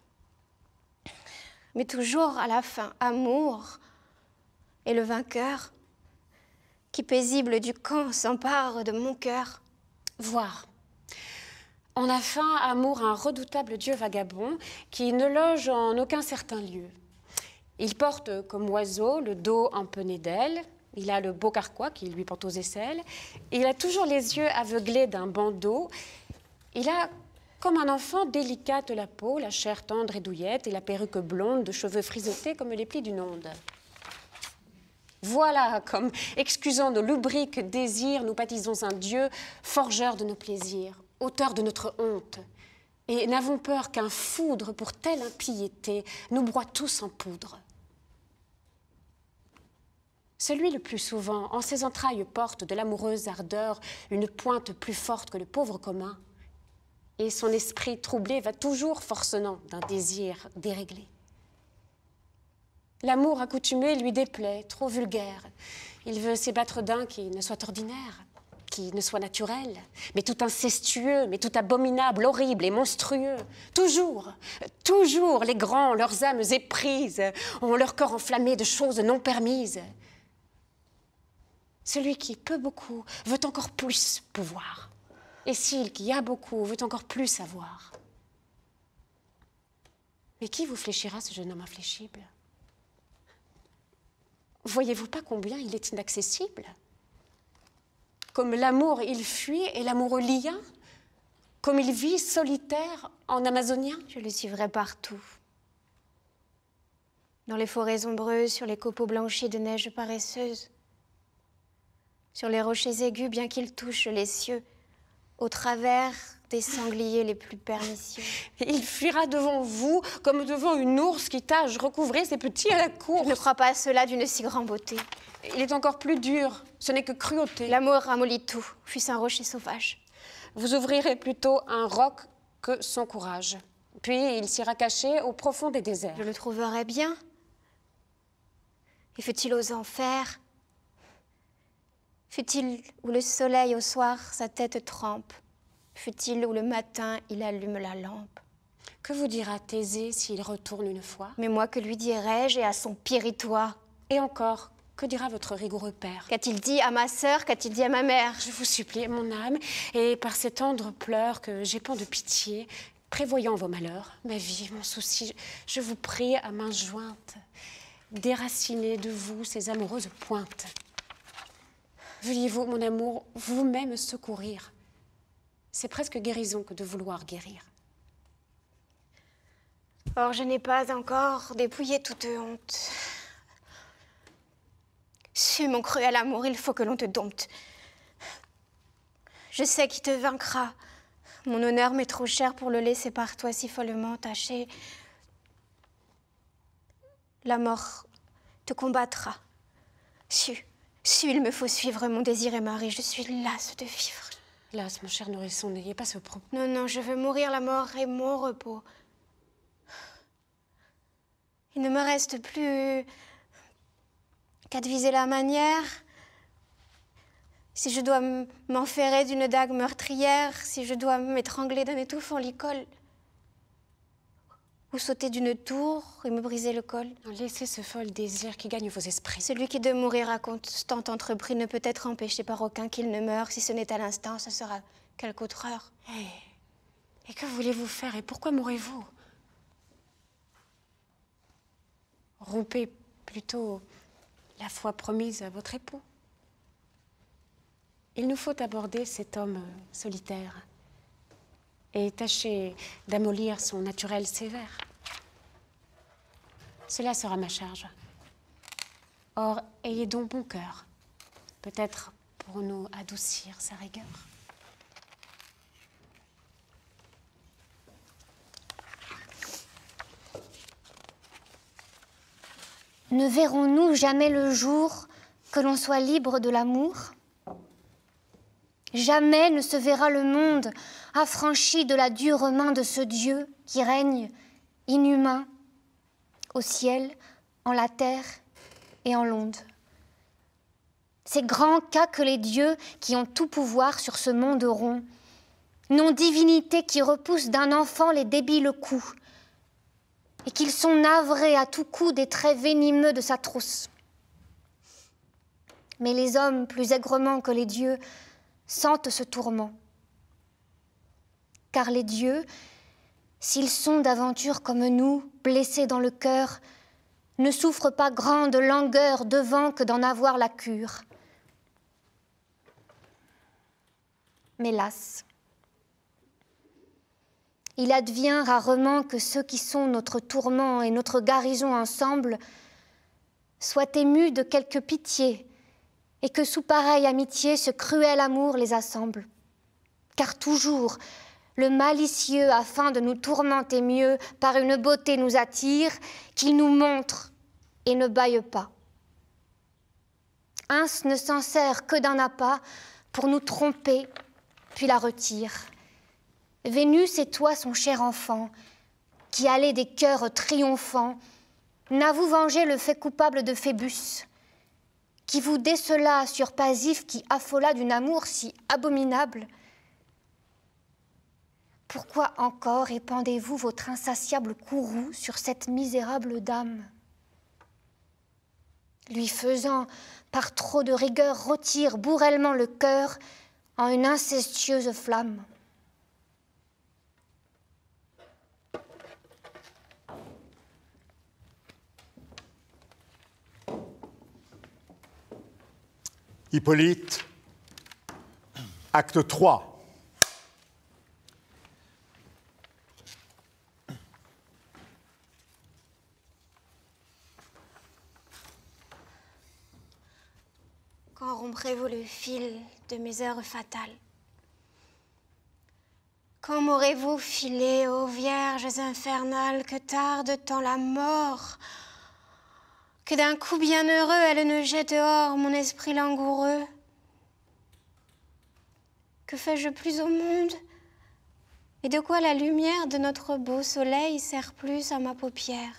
Mais toujours à la fin, amour est le vainqueur qui paisible du camp s'empare de mon cœur. Voir. En a fin amour un redoutable dieu vagabond qui ne loge en aucun certain lieu. Il porte comme oiseau le dos empené d'ailes, il a le beau carquois qui lui porte aux aisselles, il a toujours les yeux aveuglés d'un bandeau, il a comme un enfant délicate la peau, la chair tendre et douillette et la perruque blonde de cheveux frisottés comme les plis d'une onde. Voilà comme, excusant nos lubriques désirs, nous baptisons un Dieu, forgeur de nos plaisirs, auteur de notre honte. Et n'avons peur qu'un foudre pour telle impiété nous broie tous en poudre. Celui le plus souvent, en ses entrailles porte de l'amoureuse ardeur une pointe plus forte que le pauvre commun, et son esprit troublé va toujours forcenant d'un désir déréglé. L'amour accoutumé lui déplaît, trop vulgaire. Il veut s'ébattre d'un qui ne soit ordinaire, qui ne soit naturel, mais tout incestueux, mais tout abominable, horrible et monstrueux. Toujours, toujours, les grands, leurs âmes éprises, ont leur corps enflammé de choses non permises. Celui qui peut beaucoup veut encore plus pouvoir. Et s'il qui a beaucoup veut encore plus avoir. Mais qui vous fléchira, ce jeune homme infléchible? Voyez-vous pas combien il est inaccessible? Comme l'amour, il fuit et l'amoureux lien, comme il vit solitaire en amazonien. Je le suivrai partout. Dans les forêts ombreuses, sur les copeaux blanchis de neige paresseuse, sur les rochers aigus, bien qu'ils touchent les cieux, au travers des sangliers les plus pernicieux. Il fuira devant vous comme devant une ours qui tâche recouvrer ses petits à la course. Je ne crois pas à cela d'une si grande beauté. Il est encore plus dur, ce n'est que cruauté. L'amour ramollit tout, fût-ce un rocher sauvage. Vous ouvrirez plutôt un roc que son courage. Puis il s'ira cacher au profond des déserts. Je le trouverai bien. Et fut-il aux enfers? Fut-il où le soleil au soir sa tête trempe? Fut-il où le matin il allume la lampe? Que vous dira Thésée s'il retourne une fois? Mais moi, que lui dirai-je, et à son péritois? Et encore, que dira votre rigoureux père? Qu'a-t-il dit à ma sœur? Qu'a-t-il dit à ma mère? Je vous supplie, mon âme, et par ces tendres pleurs que j'épand de pitié, prévoyant vos malheurs, ma vie, mon souci, je vous prie à mains jointes, déraciner de vous ces amoureuses pointes. Veuillez-vous, mon amour, vous-même secourir? C'est presque guérison que de vouloir guérir. Or, je n'ai pas encore dépouillé toute honte. Su mon cruel amour, il faut que l'on te dompte. Je sais qui te vaincra. Mon honneur m'est trop cher pour le laisser par toi si follement taché. La mort te combattra. Su, il me faut suivre mon désir et Marie. Je suis lasse de vivre. Lasse, mon cher nourrisson, n'ayez pas ce propos. Non, non, je veux mourir, la mort est mon repos. Il ne me reste plus qu'à deviser la manière. Si je dois m'enferrer d'une dague meurtrière, si je dois m'étrangler d'un étouffant licol, ou sauter d'une tour et me briser le col. Laissez ce fol désir qui gagne vos esprits. Celui qui de mourir à constant entrepris ne peut être empêché par aucun qu'il ne meure. Si ce n'est à l'instant, ce sera quelque autre heure. Et que voulez-vous faire et pourquoi mourrez-vous? Rompez plutôt la foi promise à votre époux. Il nous faut aborder cet homme solitaire et tâcher d'amollir son naturel sévère. Cela sera ma charge. Or, ayez donc bon cœur, peut-être pour nous adoucir sa rigueur. Ne verrons-nous jamais le jour que l'on soit libre de l'amour? Jamais ne se verra le monde affranchi de la dure main de ce Dieu qui règne inhumain au ciel, en la terre et en l'onde. Ces grands cas que les dieux qui ont tout pouvoir sur ce monde rond, non-divinité qui repousse d'un enfant les débiles coups, et qu'ils sont navrés à tout coup des traits venimeux de sa trousse. Mais les hommes, plus aigrement que les dieux, sentent ce tourment, car les dieux, s'ils sont d'aventure comme nous, blessés dans le cœur, ne souffrent pas grande langueur devant que d'en avoir la cure. Mais las, il advient rarement que ceux qui sont notre tourment et notre garnison ensemble soient émus de quelque pitié et que sous pareille amitié ce cruel amour les assemble. Car toujours, le malicieux, afin de nous tourmenter mieux, par une beauté nous attire, qu'il nous montre et ne bâille pas. Ins ne s'en sert que d'un appât pour nous tromper, puis la retire. Vénus et toi, son cher enfant, qui allez des cœurs triomphants, n'avoue venger le fait coupable de Phébus, qui vous décela sur Pasiphe, qui affola d'une amour si abominable. Pourquoi encore répandez-vous votre insatiable courroux sur cette misérable dame, lui faisant, par trop de rigueur, rôtir bourrellement le cœur en une incestueuse flamme? Hippolyte, acte 3. Quand romprez-vous le fil de mes heures fatales? Quand m'aurez-vous filé, ô vierges infernales, que tarde tant la mort, que d'un coup bienheureux elle ne jette dehors mon esprit langoureux? Que fais-je plus au monde? Et de quoi la lumière de notre beau soleil sert plus à ma paupière?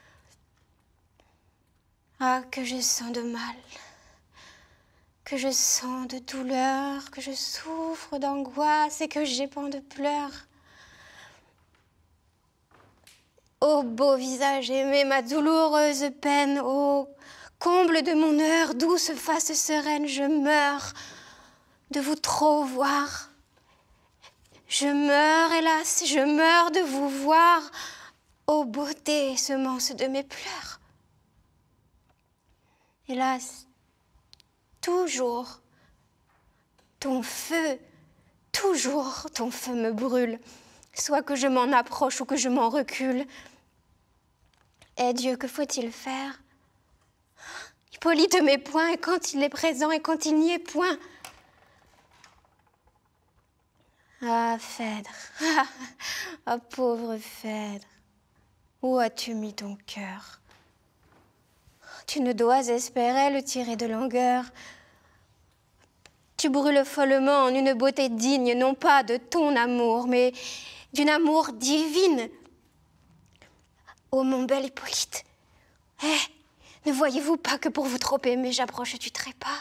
Ah, que je sens de mal, que je sens de douleur, que je souffre d'angoisse et que j'épand de pleurs. Ô beau visage aimé, ma douloureuse peine, ô comble de mon heure, douce face sereine, je meurs de vous trop voir. Je meurs, hélas, je meurs de vous voir, ô beauté, semence de mes pleurs. Hélas, toujours ton feu me brûle, soit que je m'en approche ou que je m'en recule. Eh Dieu, que faut-il faire? Hippolyte m'est point, et quand il est présent, et quand il n'y est point. Ah, Phèdre, ah, pauvre Phèdre, où as-tu mis ton cœur? Tu ne dois espérer le tirer de langueur. Tu brûles follement en une beauté digne, non pas de ton amour, mais d'une amour divine. Ô mon bel Hippolyte, ne voyez-vous pas que pour vous trop aimer, j'approche du trépas?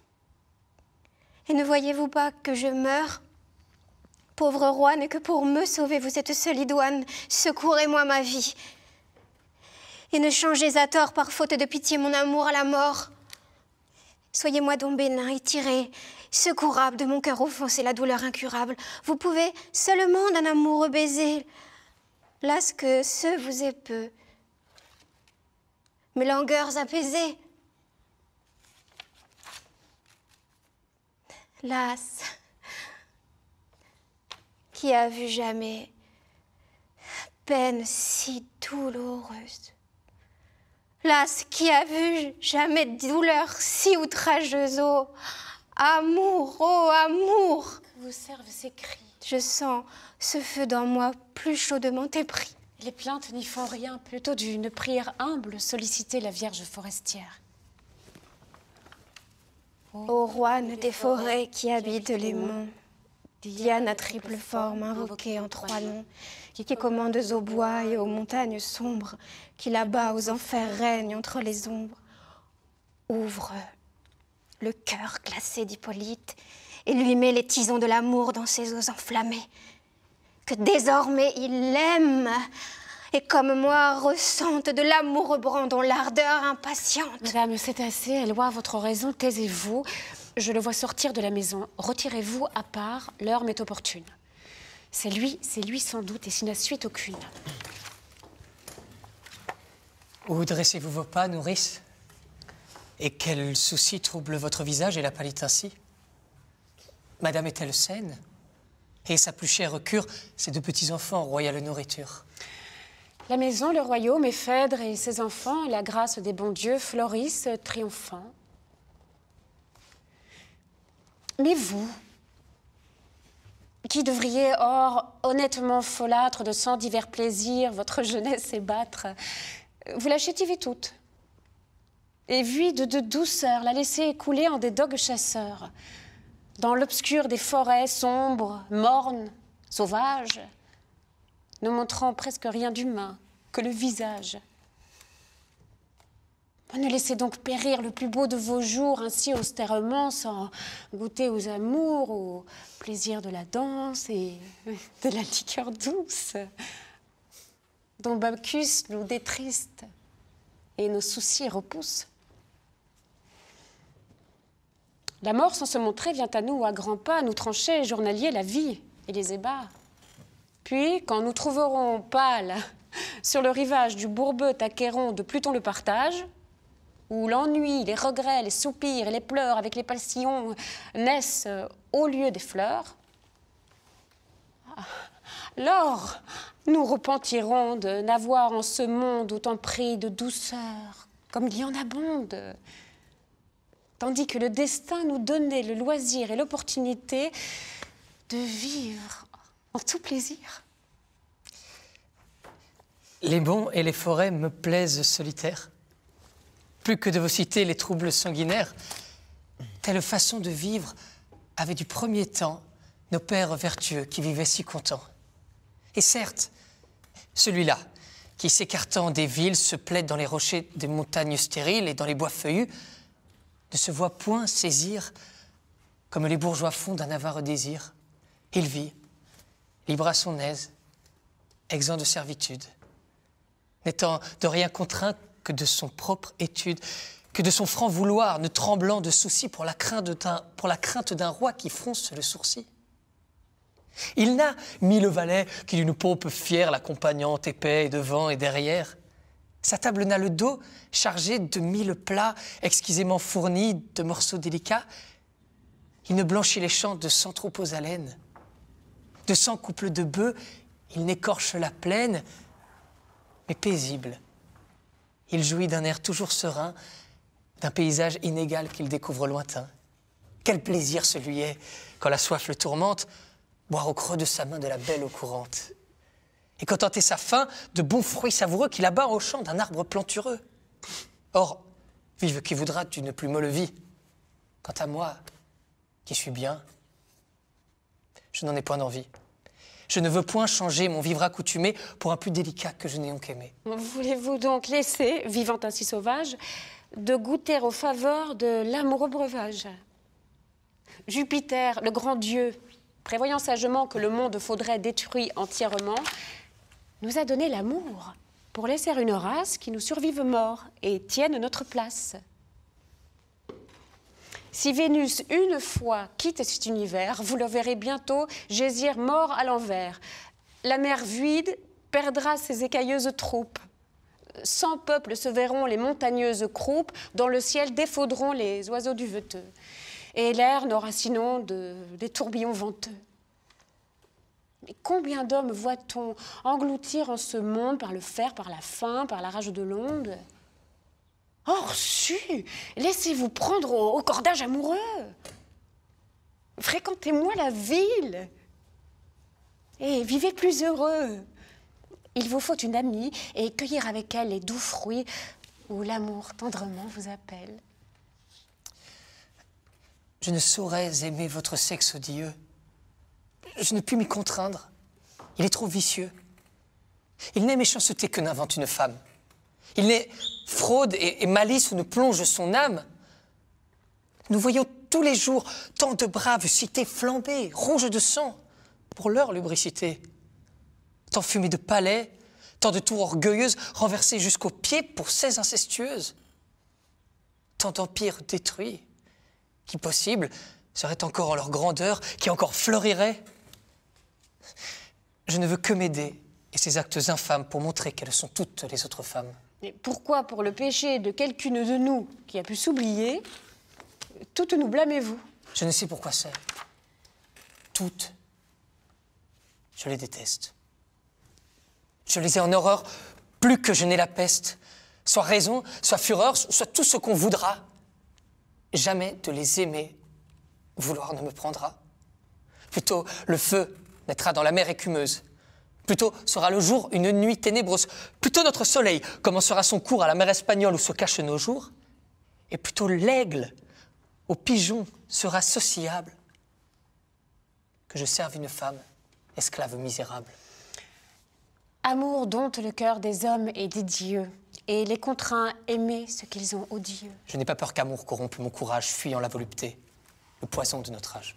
Et ne voyez-vous pas que je meurs, pauvre roi, et que pour me sauver, vous êtes seul idoine? Secourez-moi ma vie. Et ne changez à tort par faute de pitié mon amour à la mort. Soyez-moi donc bénin et tirez, secourable de mon cœur offensé la douleur incurable. Vous pouvez seulement d'un amoureux baiser, las que ce vous est peu, mes langueurs apaisées. Las, qui a vu jamais peine si douloureuse? Las, qui a vu jamais douleur si outrageuse? Oh, amour, oh, amour! Que vous servent ces cris? Je sens ce feu dans moi plus chaudement épris. Les plaintes n'y font rien, plutôt d'une prière humble solliciter la Vierge forestière. Ô roine des forêts qui habitent les monts, Diane à triple forme invoquée en 3 noms, qui commande aux bois et aux montagnes sombres, qui là-bas aux enfers règne entre les ombres. Ouvre le cœur glacé d'Hippolyte et lui met les tisons de l'amour dans ses os enflammés, que désormais il l'aime et comme moi ressente de l'amour brandon l'ardeur impatiente. Madame, c'est assez, elle voit votre raison, taisez-vous. Je le vois sortir de la maison. Retirez-vous à part, l'heure m'est opportune. C'est lui sans doute, et s'il n'a suite aucune. Où dressez-vous vos pas, nourrice? Et quel souci trouble votre visage et la pâlit ainsi? Madame est-elle saine? Et sa plus chère cure, ses deux petits-enfants, royale nourriture? La maison, le royaume, et Phèdre et ses enfants, la grâce des bons dieux, fleurissent, triomphants. Mais vous, qui devriez, or, honnêtement folâtre de cent divers plaisirs, votre jeunesse ébattre, vous la chétivez toute. Et vide de douceur, la laissez écouler en des dogues chasseurs, dans l'obscur des forêts sombres, mornes, sauvages, ne montrant presque rien d'humain que le visage. Ne laissez donc périr le plus beau de vos jours ainsi austèrement, sans goûter aux amours, au plaisir de la danse et de la liqueur douce, dont Bacchus nous détriste et nos soucis repousse. La mort, sans se montrer, vient à nous à grands pas, nous trancher journaliers la vie et les ébats. Puis, quand nous trouverons pâles sur le rivage du bourbeux Taquéron de Pluton le Partage, où l'ennui, les regrets, les soupirs et les pleurs avec les passions naissent au lieu des fleurs, alors nous repentirons de n'avoir en ce monde autant pris de douceur, comme il y en abonde, tandis que le destin nous donnait le loisir et l'opportunité de vivre en tout plaisir. Les monts et les forêts me plaisent solitaires. Plus que de vos citer les troubles sanguinaires, telle façon de vivre avait du premier temps nos pères vertueux qui vivaient si contents. Et certes, celui-là, qui s'écartant des villes se plaide dans les rochers des montagnes stériles et dans les bois feuillus, ne se voit point saisir comme les bourgeois font d'un avare désir. Il vit, libre à son aise, exempt de servitude, n'étant de rien contraint que de son propre étude, que de son franc vouloir, ne tremblant de soucis pour la crainte d'un roi qui fronce le sourcil. Il n'a 1000 valets qui d'une pompe fière l'accompagnant épais et devant et derrière. Sa table n'a le dos chargé de 1000 plats exquisément fournis de morceaux délicats. Il ne blanchit les champs de 100 troupeaux à laine. De 100 couples de bœufs, il n'écorche la plaine, mais paisible. Il jouit d'un air toujours serein, d'un paysage inégal qu'il découvre lointain. Quel plaisir celui est, quand la soif le tourmente, boire au creux de sa main de la belle eau courante. Et contenter sa faim de bons fruits savoureux qu'il abat au champ d'un arbre plantureux. Or, vive qui voudra d'une plus molle vie. Quant à moi, qui suis bien, je n'en ai point d'envie. Je ne veux point changer mon vivre accoutumé pour un plus délicat que je n'ai donc aimé. Voulez-vous donc laisser, vivant ainsi sauvage, de goûter aux faveurs de l'amoureux breuvage? Jupiter, le grand dieu, prévoyant sagement que le monde faudrait détruit entièrement, nous a donné l'amour pour laisser une race qui nous survive mort et tienne notre place. Si Vénus, une fois, quitte cet univers, vous le verrez bientôt jaisir mort à l'envers. La mer vide perdra ses écailleuses troupes. 100 peuples se verront les montagneuses croupes, dans le ciel défaudront les oiseaux duveteux. Et l'air n'aura sinon des tourbillons venteux. Mais combien d'hommes voit-on engloutir en ce monde par le fer, par la faim, par la rage de l'onde? Or, laissez-vous prendre au cordage amoureux. Fréquentez-moi la ville et vivez plus heureux. Il vous faut une amie et cueillir avec elle les doux fruits où l'amour tendrement vous appelle. Je ne saurais aimer votre sexe odieux. Je ne puis m'y contraindre. Il est trop vicieux. Il n'est méchanceté que n'invente une femme. Il n'est fraude et malice où ne plonge son âme. Nous voyons tous les jours tant de braves cités flamber, rouges de sang, pour leur lubricité. Tant fumées de palais, tant de tours orgueilleuses renversées jusqu'aux pieds pour ces incestueuses. Tant d'empires détruits, qui possible seraient encore en leur grandeur, qui encore fleuriraient. Je ne veux que m'aider et ces actes infâmes pour montrer quelles sont toutes les autres femmes. Mais pourquoi, pour le péché de quelqu'une de nous qui a pu s'oublier, toutes nous blâmez-vous? Je ne sais pourquoi c'est. Toutes. Je les déteste. Je les ai en horreur plus que je n'ai la peste. Soit raison, soit fureur, soit tout ce qu'on voudra. Jamais de les aimer, vouloir ne me prendra. Plutôt le feu naîtra dans la mer écumeuse. Plutôt sera le jour une nuit ténébreuse. Plutôt notre soleil commencera son cours à la mer espagnole où se cachent nos jours. Et plutôt l'aigle au pigeon sera sociable que je serve une femme, esclave misérable. Amour dompte le cœur des hommes et des dieux, et les contraint aimer ce qu'ils ont odieux. Je n'ai pas peur qu'amour corrompe mon courage, fuyant la volupté, le poison de notre âge.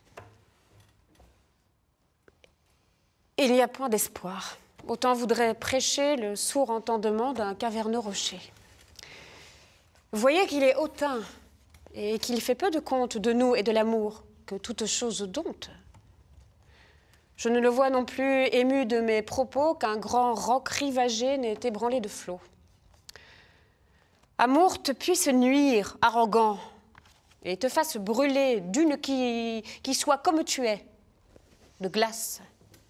Il n'y a point d'espoir. Autant voudrait prêcher le sourd entendement d'un caverneux rocher. Vous voyez qu'il est hautain et qu'il fait peu de compte de nous et de l'amour, que toute chose dompte. Je ne le vois non plus ému de mes propos qu'un grand roc rivagé n'est ébranlé de flots. Amour te puisse nuire, arrogant, et te fasse brûler d'une qui soit comme tu es, de glace.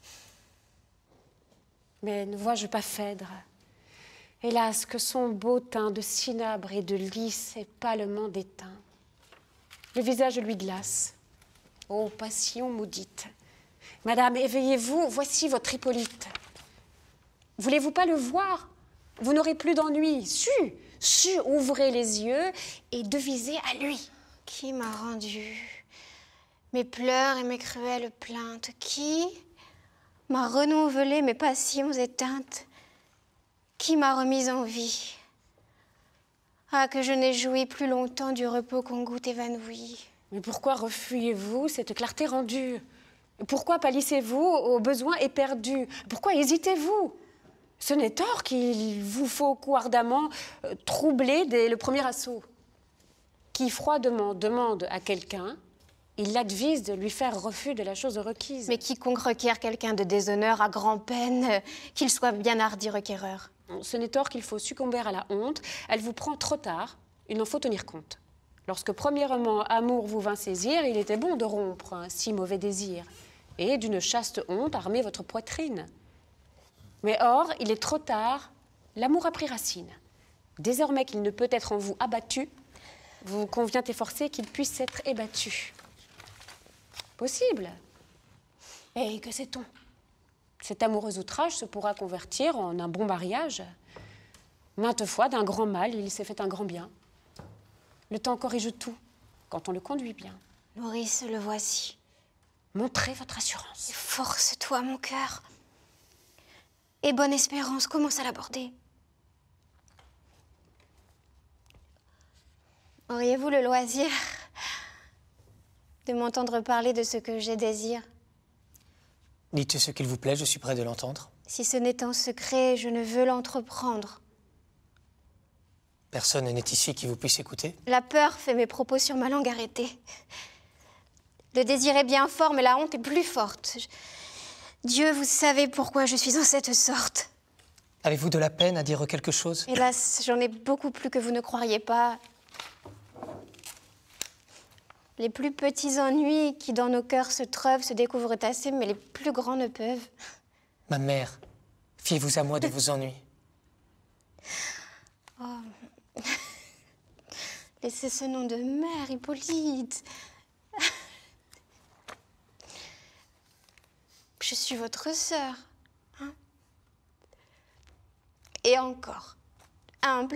Mais ne vois-je pas Phèdre? Hélas, que son beau teint de cinabre et de lys est pâlement déteint. Le visage lui glace. Ô passion maudite! Madame, éveillez-vous, voici votre Hippolyte. Voulez-vous pas le voir? Vous n'aurez plus d'ennui. Ouvrez les yeux et devisez à lui. Qui m'a rendu mes pleurs et mes cruelles plaintes? Qui m'a renouvelé mes passions éteintes? Qui m'a remise en vie? Ah, que je n'ai joui plus longtemps du repos qu'on goûte évanoui. Mais pourquoi refuyez-vous cette clarté rendue? Pourquoi pâlissez-vous au besoin éperdu? Pourquoi hésitez-vous? Ce n'est tort qu'il vous faut coup ardemment troubler dès le premier assaut. Qui froidement demande à quelqu'un, il l'advise de lui faire refus de la chose requise. Mais quiconque requiert quelqu'un de déshonneur a grand-peine qu'il soit bien hardi requéreur. Ce n'est tort qu'il faut succomber à la honte. Elle vous prend trop tard, il en faut tenir compte. Lorsque premièrement amour vous vint saisir, il était bon de rompre un si mauvais désir et d'une chaste honte armer votre poitrine. Mais or, il est trop tard, l'amour a pris racine. Désormais qu'il ne peut être en vous abattu, vous convient efforcer qu'il puisse être ébattu. Possible. Et que sait-on? Cet amoureux outrage se pourra convertir en un bon mariage. Maintes fois, d'un grand mal, il s'est fait un grand bien. Le temps corrige tout, quand on le conduit bien. Maurice, le voici. Montrez votre assurance. Force-toi, mon cœur. Et bonne espérance, commence à l'aborder. Auriez-vous le loisir de m'entendre parler de ce que j'ai désir? Dites ce qu'il vous plaît, je suis prêt de l'entendre. Si ce n'est en secret, je ne veux l'entreprendre. Personne n'est ici qui vous puisse écouter. La peur fait mes propos sur ma langue arrêtée. Le désir est bien fort, mais la honte est plus forte. Dieu, vous savez pourquoi je suis en cette sorte. Avez-vous de la peine à dire quelque chose? Hélas, j'en ai beaucoup plus que vous ne croiriez pas. Les plus petits ennuis qui dans nos cœurs se treuvent se découvrent assez, mais les plus grands ne peuvent. Ma mère, fiez-vous à moi de vos ennuis. Oh. Laissez ce nom de mère, Hippolyte. Je suis votre sœur. Hein? Et encore, humble.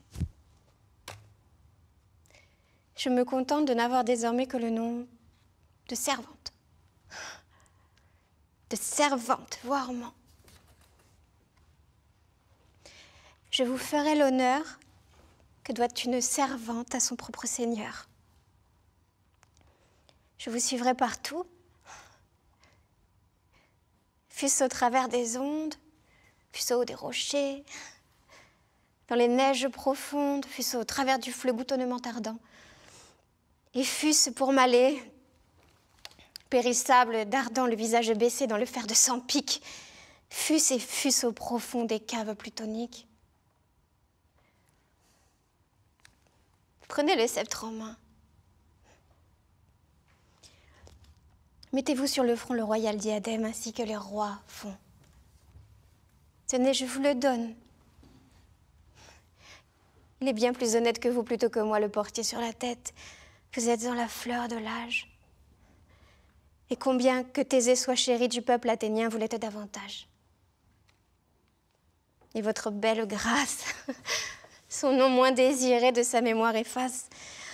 Je me contente de n'avoir désormais que le nom de servante. De servante, voirement. Je vous ferai l'honneur que doit une servante à son propre seigneur. Je vous suivrai partout, fût-ce au travers des ondes, fût-ce au haut des rochers, dans les neiges profondes, fût-ce au travers du fleuve boutonnement ardent, et fût-ce pour m'aller périssable, dardant le visage baissé dans le fer de sang pique, fût-ce et fût-ce au profond des caves plutoniques. Prenez le sceptre en main. Mettez-vous sur le front le royal diadème ainsi que les rois font. Tenez, je vous le donne. Il est bien plus honnête que vous, plutôt que moi, le portiez sur la tête. Vous êtes dans la fleur de l'âge. Et combien que Thésée soit chéri du peuple athénien, vous l'êtes davantage. Et votre belle grâce, son nom moins désiré de sa mémoire efface.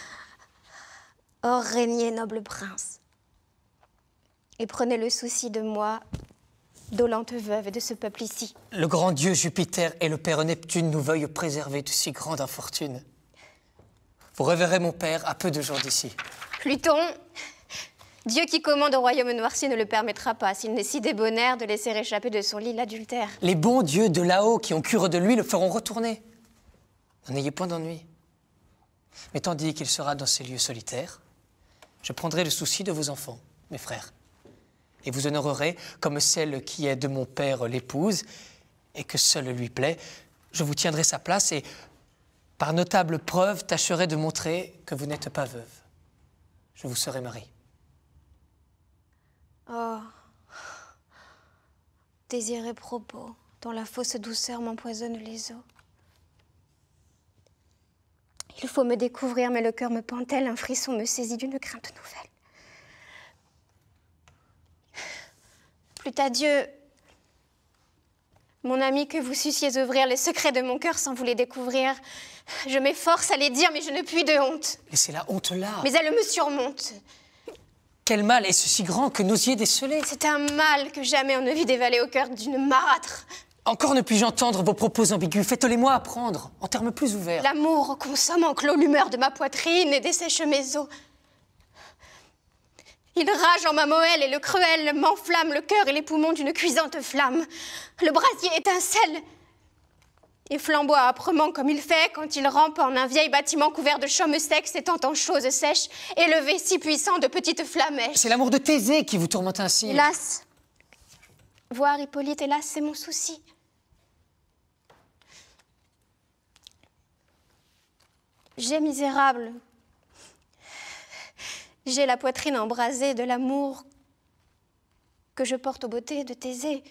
Or, régnez, noble prince, et prenez le souci de moi, dolente veuve de ce peuple ici. Le grand dieu Jupiter et le père Neptune nous veuillent préserver de si grande infortune. Vous reverrez mon père à peu de jours d'ici. Pluton, Dieu qui commande au royaume noirci ne le permettra pas, s'il n'est si débonnaire, de laisser échapper de son lit l'adultère. Les bons dieux de là-haut qui ont cure de lui le feront retourner. N'en ayez point d'ennui. Mais tandis qu'il sera dans ces lieux solitaires, je prendrai le souci de vos enfants, mes frères, et vous honorerai comme celle qui est de mon père l'épouse, et que seul lui plaît. Je vous tiendrai sa place et, par notable preuve, tâcherai de montrer que vous n'êtes pas veuve. Je vous serai mari. Oh, désiré propos, dont la fausse douceur m'empoisonne les os. Il faut me découvrir, mais le cœur me pend-elle, un frisson me saisit d'une crainte nouvelle. Plût à Dieu, mon ami, que vous sussiez ouvrir les secrets de mon cœur sans vous les découvrir. Je m'efforce à les dire, mais je ne puis de honte. Laissez la honte là. Mais elle me surmonte. Quel mal est-ce si grand que n'osiez déceler? C'est un mal que jamais on ne vit dévaler au cœur d'une marâtre. Encore ne puis-je entendre vos propos ambigus. Faites-les-moi apprendre, en termes plus ouverts. L'amour consomme enclos l'humeur de ma poitrine et dessèche mes os. Il rage en ma moelle et le cruel m'enflamme le cœur et les poumons d'une cuisante flamme. Le brasier étincelle et flamboie âprement comme il fait quand il rampe en un vieil bâtiment couvert de chaumes secs, s'étend en choses sèches, élevé si puissant de petites flamèches. C'est l'amour de Thésée qui vous tourmente ainsi. Hélas, voir Hippolyte, hélas, c'est mon souci. J'ai misérable. J'ai la poitrine embrasée de l'amour que je porte aux beautés de Thésée,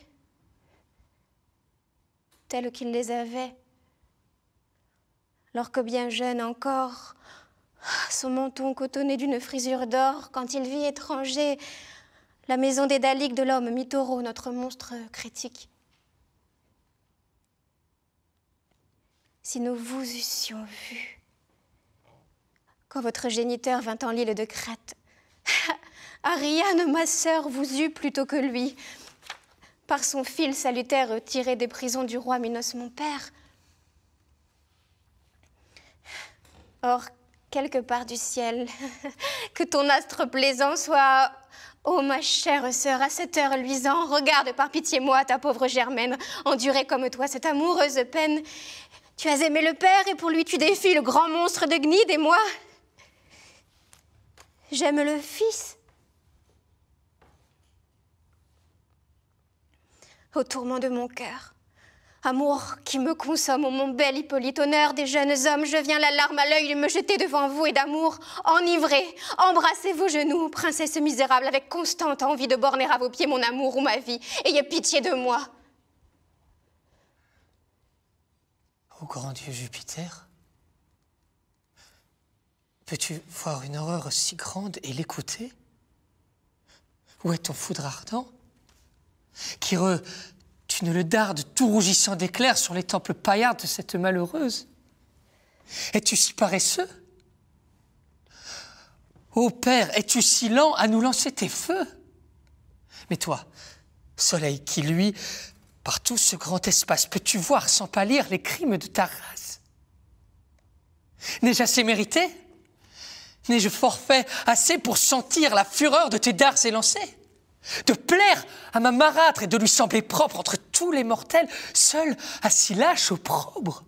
telles qu'il les avait, alors que bien jeune encore, son menton cotonné d'une frisure d'or, quand il vit étranger la maison des Daliques de l'homme mi-taureau, notre monstre critique. Si nous vous eussions vus, quand votre géniteur vint en l'île de Crète, Ariane, ma sœur, vous eut plutôt que lui, par son fil salutaire tiré des prisons du roi Minos, mon père. Or, quelque part du ciel, que ton astre plaisant soit, ô ma chère sœur, à cette heure luisant, regarde par pitié moi, ta pauvre Germaine, endurer comme toi cette amoureuse peine. Tu as aimé le père et pour lui tu défies le grand monstre de Gnide, et moi, j'aime le fils. Au tourment de mon cœur, amour qui me consomme, ô mon bel Hippolyte, honneur des jeunes hommes, je viens la larme à l'œil me jeter devant vous et d'amour, enivré, embrassez vos genoux, princesse misérable, avec constante envie de borner à vos pieds mon amour ou ma vie. Ayez pitié de moi. Ô grand dieu Jupiter, peux-tu voir une horreur si grande et l'écouter? Où est ton foudre ardent? Qu'ireux, tu ne le dardes tout rougissant d'éclairs sur les temples paillards de cette malheureuse? Es-tu si paresseux? Ô père, es-tu si lent à nous lancer tes feux? Mais toi, soleil qui lui, par tout ce grand espace, peux-tu voir sans pâlir les crimes de ta race? N'ai-je assez mérité? N'ai-je forfait assez pour sentir la fureur de tes dards élancés? De plaire à ma marâtre et de lui sembler propre entre tous les mortels, seul à si lâche opprobre?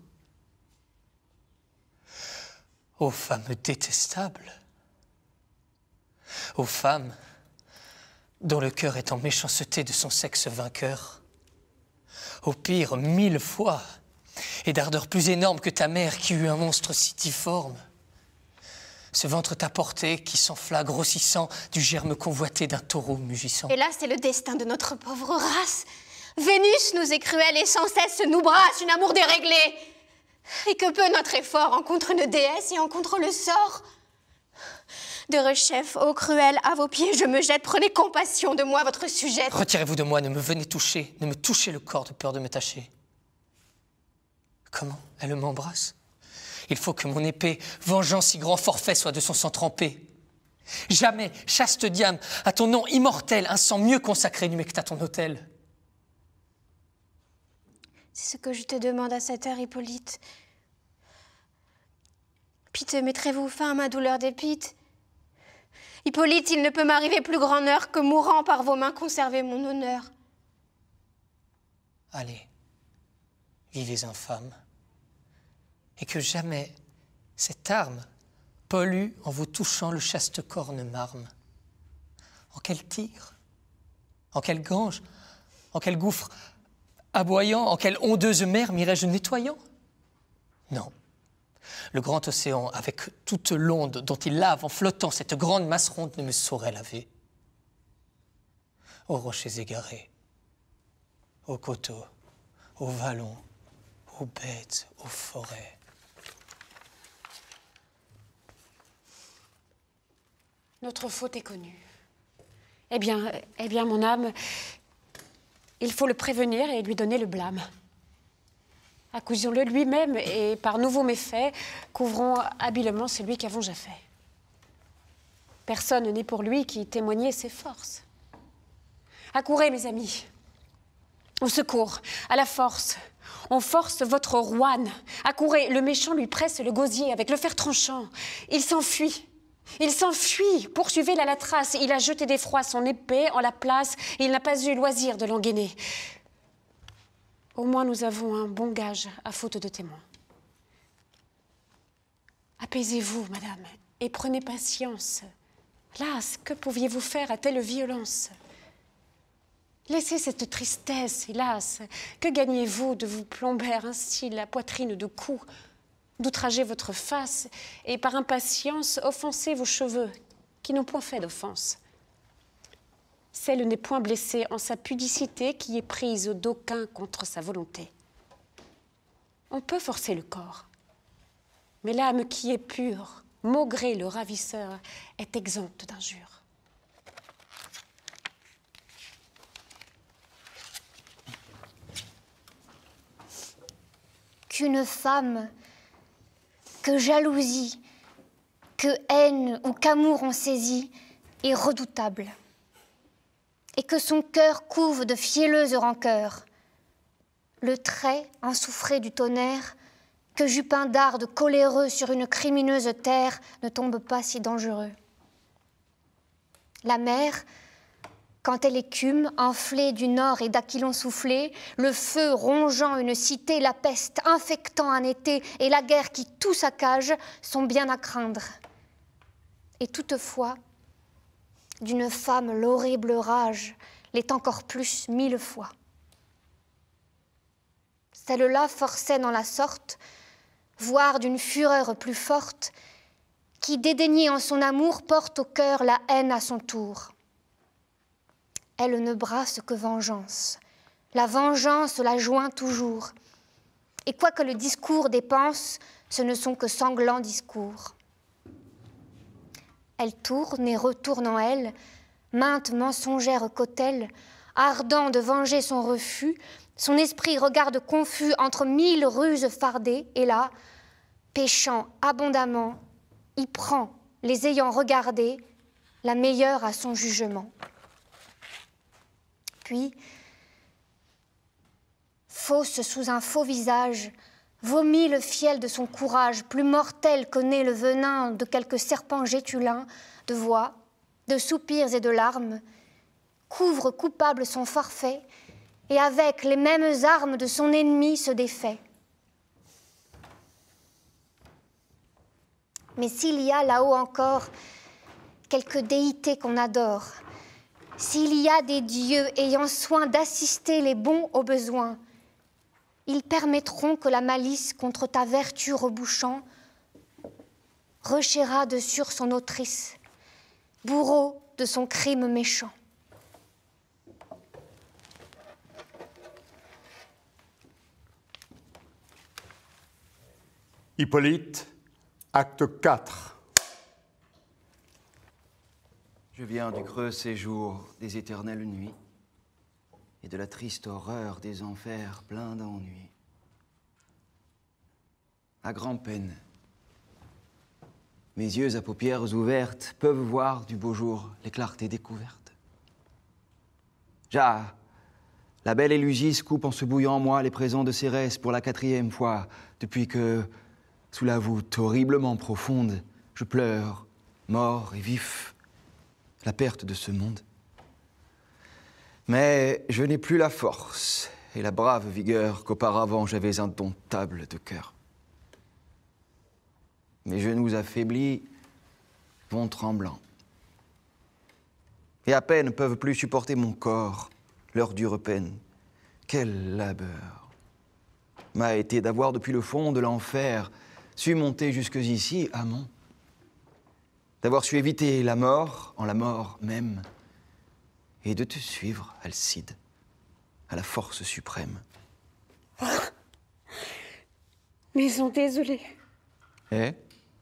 Ô femme détestable, ô femme dont le cœur est en méchanceté de son sexe vainqueur. Au pire, 1000 fois, et d'ardeur plus énorme que ta mère qui eut un monstre si difforme. Ce ventre t'a porté qui s'enfla grossissant du germe convoité d'un taureau mugissant. Et là, c'est le destin de notre pauvre race. Vénus nous est cruelle et sans cesse nous brasse une amour déréglé. Et que peut notre effort en contre une déesse et en contre le sort? De rechef, ô cruel, à vos pieds je me jette, prenez compassion de moi, votre sujette. Retirez-vous de moi, ne me venez toucher, ne me touchez le corps de peur de me tacher. Comment elle m'embrasse? Il faut que mon épée, vengeant si grand forfait, soit de son sang trempé. Jamais, chaste Diane, à ton nom immortel, un sang mieux consacré n'humecta ton autel. C'est ce que je te demande à cette heure, Hippolyte. Piteux, mettrez-vous fin à ma douleur d'épite? Hippolyte, il ne peut m'arriver plus grand honneur que mourant par vos mains conserver mon honneur. Allez, vivez infâme, et que jamais cette arme pollue en vous touchant le chaste corps ne m'arme. En quel tigre, en quelle gange, en quel gouffre aboyant, en quelle ondeuse mer m'irais-je nettoyant? Non. Le grand océan, avec toute l'onde dont il lave en flottant cette grande masse ronde, ne me saurait laver. Aux rochers égarés, aux coteaux, aux vallons, aux bêtes, aux forêts. Notre faute est connue. Eh bien, mon âme, il faut le prévenir et lui donner le blâme. Accusons-le lui-même et par nouveaux méfaits, couvrons habilement celui qu'avons déjà fait. Personne n'est pour lui qui témoignait ses forces. Accourez, mes amis, au secours, à la force. On force votre roine. Accourez, le méchant lui presse le gosier avec le fer tranchant. Il s'enfuit. Il s'enfuit, poursuivez-le à la trace. Il a jeté d'effroi son épée en la place et il n'a pas eu loisir de l'engainer. Au moins, nous avons un bon gage à faute de témoins. Apaisez-vous, madame, et prenez patience. Hélas, que pouviez-vous faire à telle violence? Laissez cette tristesse, hélas. Que gagnez-vous de vous plomber ainsi la poitrine de coups, d'outrager votre face et par impatience offenser vos cheveux, qui n'ont point fait d'offense? Celle n'est point blessée en sa pudicité qui est prise d'aucun contre sa volonté. On peut forcer le corps, mais l'âme qui est pure, maugré le ravisseur, est exempte d'injure. Qu'une femme, que jalousie, que haine ou qu'amour ont saisi, est redoutable. Et que son cœur couve de fielleuses rancœurs. Le trait ensouffré du tonnerre, que Jupin darde coléreux sur une crimineuse terre, ne tombe pas si dangereux. La mer, quand elle écume, enflée du nord et d'Aquilon soufflé, le feu rongeant une cité, la peste infectant un été et la guerre qui tout saccage, sont bien à craindre. Et toutefois, d'une femme l'horrible rage l'est encore plus 1000 fois. Celle-là forçait dans la sorte, voire d'une fureur plus forte, qui dédaignée en son amour porte au cœur la haine à son tour. Elle ne brasse que vengeance, la vengeance la joint toujours, et quoique le discours dépense, ce ne sont que sanglants discours. Elle tourne et retourne en elle, mainte mensongère qu'autelle, ardent de venger son refus, son esprit regarde confus entre 1000 ruses fardées, et là, péchant abondamment, y prend, les ayant regardées, la meilleure à son jugement. Puis, fausse sous un faux visage, vomit le fiel de son courage, plus mortel que n'est le venin de quelque serpent gétulin, de voix, de soupirs et de larmes, couvre coupable son forfait, et avec les mêmes armes de son ennemi se défait. Mais s'il y a là-haut encore quelque déité qu'on adore, s'il y a des dieux ayant soin d'assister les bons aux besoins, ils permettront que la malice contre ta vertu rebouchant rechéra sur son autrice, bourreau de son crime méchant. Hippolyte, acte 4. Je viens du creux séjour des éternelles nuits et de la triste horreur des enfers pleins d'ennui. À grand-peine, mes yeux à paupières ouvertes peuvent voir du beau jour les clartés découvertes. Ja, la belle Élusis coupe en se bouillant en moi les présents de Cérès pour la 4e fois, depuis que, sous la voûte horriblement profonde, je pleure, mort et vif, la perte de ce monde. Mais je n'ai plus la force et la brave vigueur qu'auparavant j'avais indomptable de cœur. Mes genoux affaiblis vont tremblants. Et à peine peuvent plus supporter mon corps, leur dure peine. Quel labeur m'a été d'avoir depuis le fond de l'enfer su monter jusqu'ici, Amon, d'avoir su éviter la mort en la mort même, et de te suivre, Alcide, à la force suprême. Maison désolée. Eh?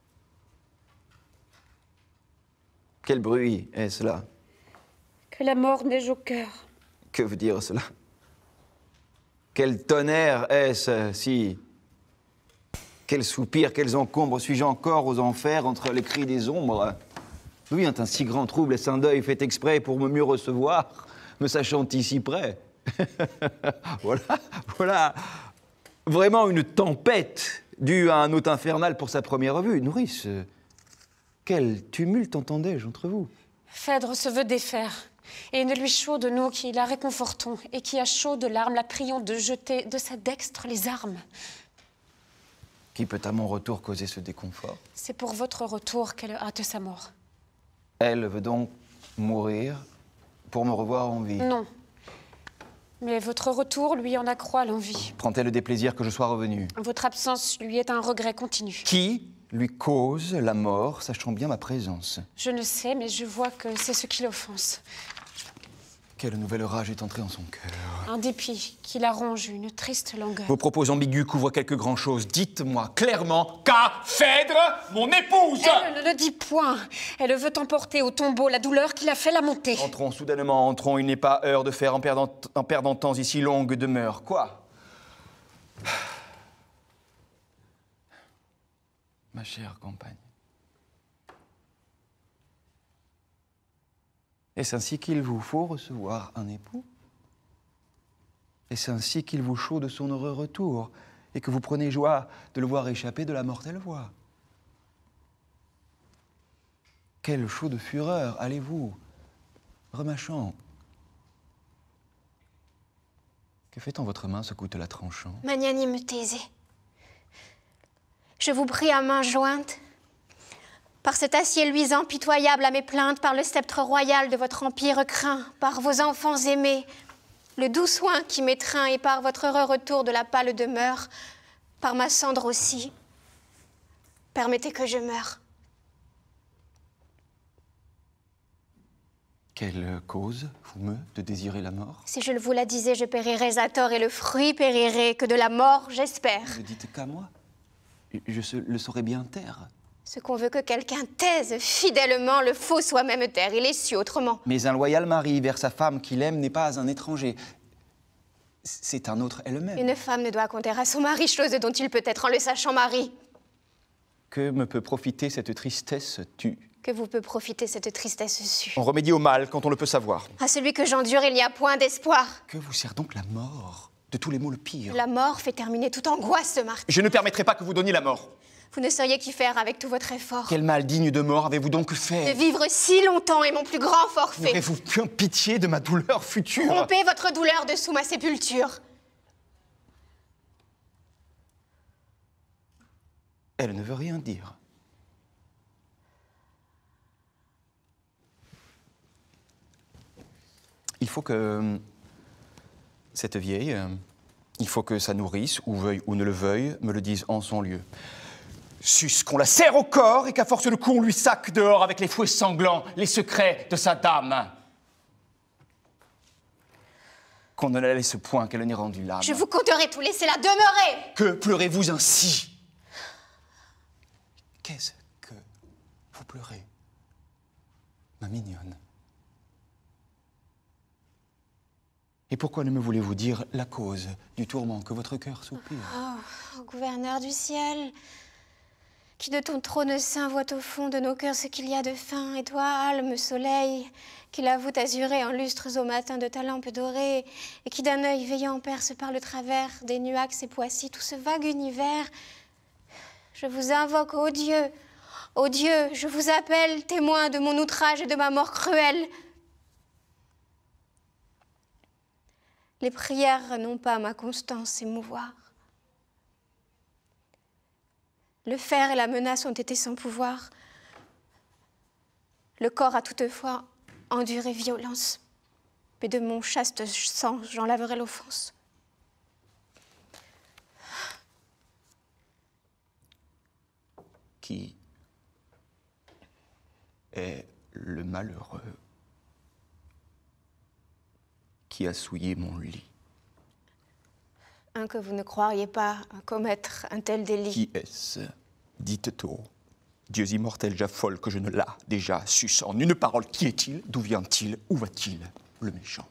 Quel bruit est cela? Que la mort neige au cœur. Que veut dire cela? Quel tonnerre est-ce si... Quels soupirs, quels encombres suis-je encore aux enfers entre les cris des ombres? D'où vient un si grand trouble? Est-ce un deuil fait exprès pour me mieux recevoir, me sachant ici près? Voilà vraiment une tempête due à un hôte infernal pour sa première vue. Nourrice, quel tumulte entendais-je entre vous? Phèdre se veut défaire, et ne lui chaud de nous qui la réconfortons, et qui a chaud de larmes, la prions de jeter de sa dextre les armes. Qui peut à mon retour causer ce déconfort? C'est pour votre retour qu'elle hâte sa mort. Elle veut donc mourir pour me revoir en vie? Non. Mais votre retour lui en accroît l'envie. Prend-elle des plaisirs que je sois revenu? Votre absence lui est un regret continu. Qui lui cause la mort, sachant bien ma présence? Je ne sais, mais je vois que c'est ce qui l'offense. Quelle nouvelle rage est entrée en son cœur? Un dépit qui la ronge, une triste langueur. Vos propos ambigus couvrent quelque grand chose. Dites-moi clairement qu'a Phèdre, mon épouse? Elle ne le dit point. Elle veut emporter au tombeau la douleur qui l'a fait la monter. Entrons soudainement, entrons. Il n'est pas heure de faire en perdant temps ici longue demeure. Quoi? Ma chère compagne. Est-ce ainsi qu'il vous faut recevoir un époux? Est-ce ainsi qu'il vous chaud de son heureux retour et que vous prenez joie de le voir échapper de la mortelle voie? Quel chaud de fureur allez-vous, remâchant? Que fait en votre main ce coutelas tranchant? Magnanime Thésée, je vous prie à main jointe, par cet acier luisant pitoyable à mes plaintes, par le sceptre royal de votre empire craint, par vos enfants aimés, le doux soin qui m'étreint, et par votre heureux retour de la pâle demeure, par ma cendre aussi, permettez que je meure. Quelle cause vous meut de désirer la mort? Si je vous la disais, je périrais à tort, et le fruit périrait, que de la mort, j'espère. Ne dites qu'à moi. Je le saurais bien taire. Ce qu'on veut que quelqu'un taise fidèlement, le faux soi-même taire, il est su autrement. Mais un loyal mari vers sa femme qu'il aime n'est pas un étranger. C'est un autre elle-même. Une femme ne doit compter à son mari, chose dont il peut être en le sachant mari. Que me peut profiter cette tristesse tue? Que vous peut profiter cette tristesse sue? On remédie au mal quand on le peut savoir. À celui que j'endure, il n'y a point d'espoir. Que vous sert donc la mort? De tous les maux le pire. La mort fait terminer toute angoisse, Marthe. Je ne permettrai pas que vous donniez la mort. Vous ne sauriez qu'y faire avec tout votre effort. Quel mal digne de mort avez-vous donc De fait? vivre si longtemps est mon plus grand forfait. N'aurez-vous point pitié de ma douleur future? Rompez votre douleur dessous ma sépulture. Elle ne veut rien dire. faut que cette vieille, il faut que sa nourrice, ou veuille ou ne le veuille, me le dise en son lieu. Sus qu'on la serre au corps et qu'à force de coups, on lui sac dehors avec les fouets sanglants les secrets de sa dame. Qu'on ne la laisse point, qu'elle n'ait rendu l'âme. Je vous compterai tout, laissez-la demeurer. Que pleurez-vous ainsi? Qu'est-ce que vous pleurez, ma mignonne? Et pourquoi ne me voulez-vous dire la cause du tourment que votre cœur soupire? Oh, gouverneur du ciel, qui de ton trône saint voit au fond de nos cœurs ce qu'il y a de fin, et toi, alme soleil, qui la voûte azurée en lustres au matin de ta lampe dorée, et qui d'un œil veillant perce par le travers des nuages et Poissy tout ce vague univers, je vous invoque, ô Dieu, je vous appelle, témoin de mon outrage et de ma mort cruelle. Les prières n'ont pas ma constance émouvoir. Le fer et la menace ont été sans pouvoir. Le corps a toutefois enduré violence, mais de mon chaste sang j'en laverai l'offense. Qui est le malheureux qui a souillé mon lit? Un que vous ne croiriez pas commettre un tel délit. Qui est-ce? Dites-toi. Dieux immortels, j'affole que je ne l'a déjà su en une parole. Qui est-il? D'où vient-il? Où va-t-il, le méchant?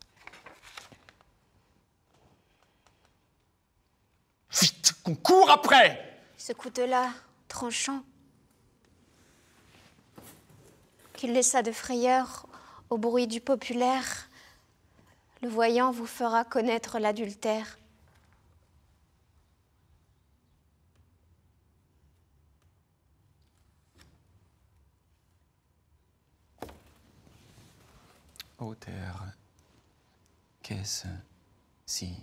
Vite, qu'on court après! Ce couteau-là, tranchant, qu'il laissa de frayeur au bruit du populaire, le voyant vous fera connaître l'adultère. Ô terre, qu'est-ce-ci?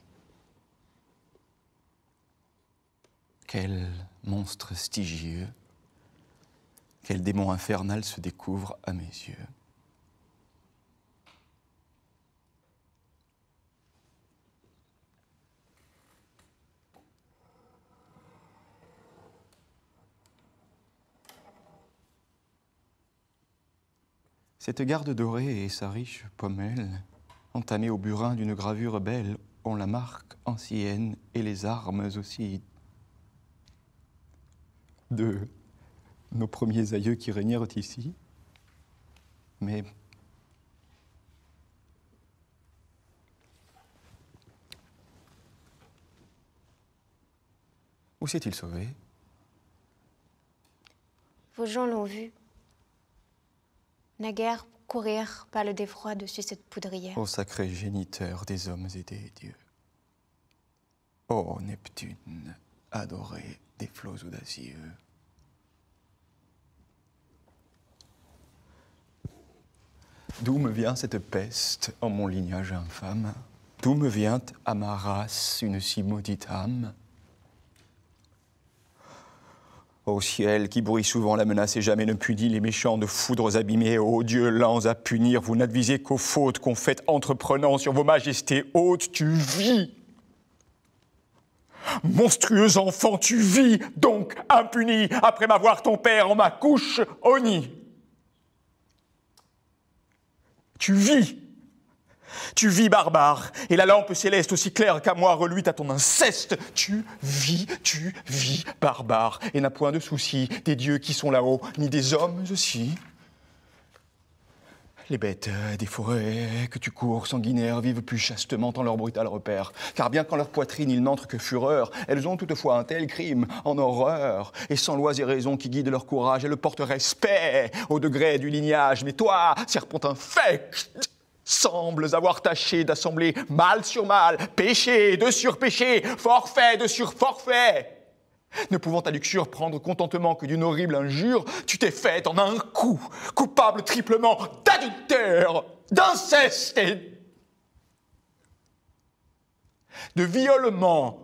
Quel monstre stygieux, quel démon infernal se découvre à mes yeux? Cette garde dorée et sa riche pommelle, entamée au burin d'une gravure belle, ont la marque ancienne et les armes aussi de nos premiers aïeux qui régnèrent ici. Mais où s'est-il sauvé? Vos gens l'ont vu. Naguère courir par le défroid dessus cette poudrière. Ô sacré géniteur des hommes et des dieux, ô Neptune, adoré des flots audacieux, d'où me vient cette peste en mon lignage infâme? D'où me vient à ma race une si maudite âme? Ô ciel, qui bruit souvent la menace et jamais ne punit les méchants de foudres abîmées, ô Dieu lents à punir, vous n'advisez qu'aux fautes qu'on fait entreprenant sur vos majestés hautes, tu vis. Monstrueux enfant, tu vis donc impuni après m'avoir ton père en ma couche honni. Tu vis barbare, et la lampe céleste aussi claire qu'à moi reluit à ton inceste. Tu vis barbare, et n'a point de souci des dieux qui sont là-haut, ni des hommes aussi. Les bêtes des forêts que tu cours sanguinaires vivent plus chastement en leur brutal repère, car bien qu'en leur poitrine ils n'entrent que fureur, elles ont toutefois un tel crime en horreur, et sans lois et raisons qui guident leur courage, elles portent respect au degré du lignage. Mais toi, serpent infect, sembles avoir tâché d'assembler mal sur mal, péché de surpéché, forfait de surforfait. Ne pouvant ta luxure prendre contentement que d'une horrible injure, tu t'es faite en un coup, coupable triplement d'adultère, d'inceste et de violement.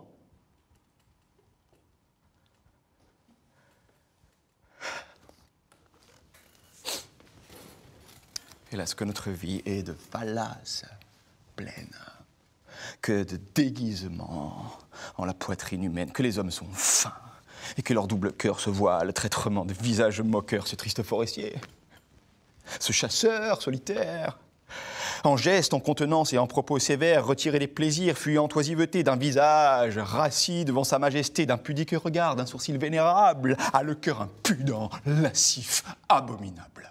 Hélas que notre vie est de fallace plaine. Que de déguisements en la poitrine humaine, que les hommes sont fins, et que leur double cœur se voile, le traitement de visage moqueur, ce triste forestier, ce chasseur solitaire, en gestes, en contenance et en propos sévères, retirer les plaisirs, fuyant oisiveté d'un visage rassis devant sa majesté, d'un pudique regard, d'un sourcil vénérable, a le cœur impudent, lascif, abominable.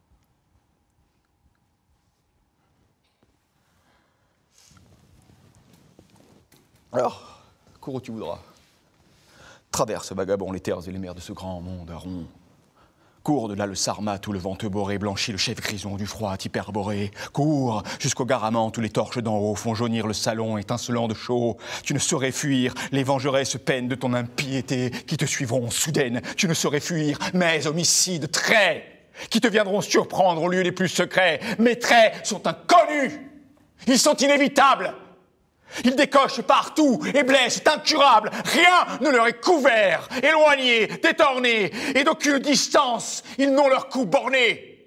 Alors, cours où tu voudras. Traverse, vagabond, les terres et les mers de ce grand monde à rond. Cours de là le Sarmate où le vent te boré blanchit le chef grison du froid hyperboré. Cours jusqu'au Garamante où les torches d'en haut font jaunir le salon étincelant de chaud. Tu ne saurais fuir les vengeresses peines de ton impiété qui te suivront soudaines. Tu ne saurais fuir mes homicides traits qui te viendront surprendre aux lieux les plus secrets. Mes traits sont inconnus. Ils sont inévitables. Ils décochent partout et blessent incurables. Rien ne leur est couvert, éloigné, détourné, et d'aucune distance, ils n'ont leur coup borné.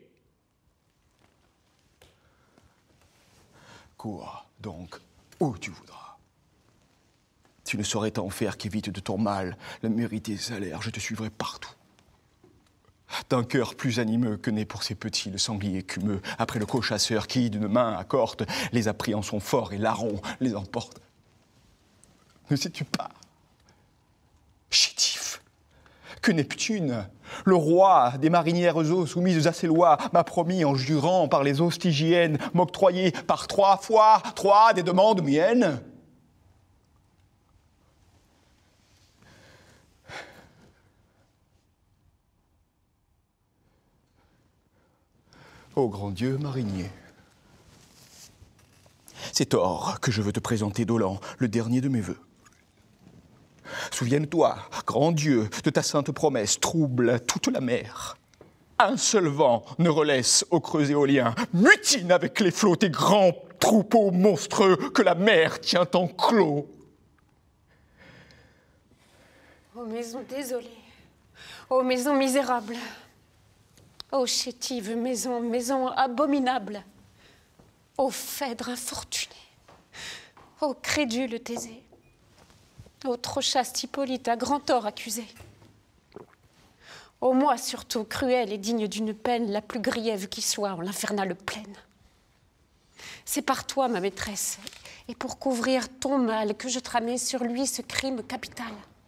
Cours donc où tu voudras. Tu ne saurais t'en faire qu'évite de ton mal le mérité salaire, je te suivrai partout. D'un cœur plus animeux que n'est pour ces petits le sanglier écumeux, après le co-chasseur qui, d'une main à corte, les a pris en son fort et larron les emporte. Ne sais-tu pas, chétif, que Neptune, le roi des marinières eaux soumises à ses lois, m'a promis en jurant par les eaux stygiennes, m'octroyer par 3 fois 3 des demandes miennes? Ô grand Dieu marinier, c'est or que je veux te présenter dolent, le dernier de mes vœux. Souviens-toi, grand Dieu, de ta sainte promesse, trouble toute la mer. Un seul vent ne relaisse au creux éolien, mutine avec les flots tes grands troupeaux monstrueux que la mer tient en clos. Ô maison désolée, ô maison misérable, ô chétive maison, maison abominable, ô Phèdre infortuné, ô crédule Thésée, ô trop chaste Hippolyte à grand tort accusé, ô moi surtout cruel et digne d'une peine la plus griève qui soit en l'infernale plaine. C'est par toi, ma maîtresse, et pour couvrir ton mal que je tramais sur lui ce crime capital.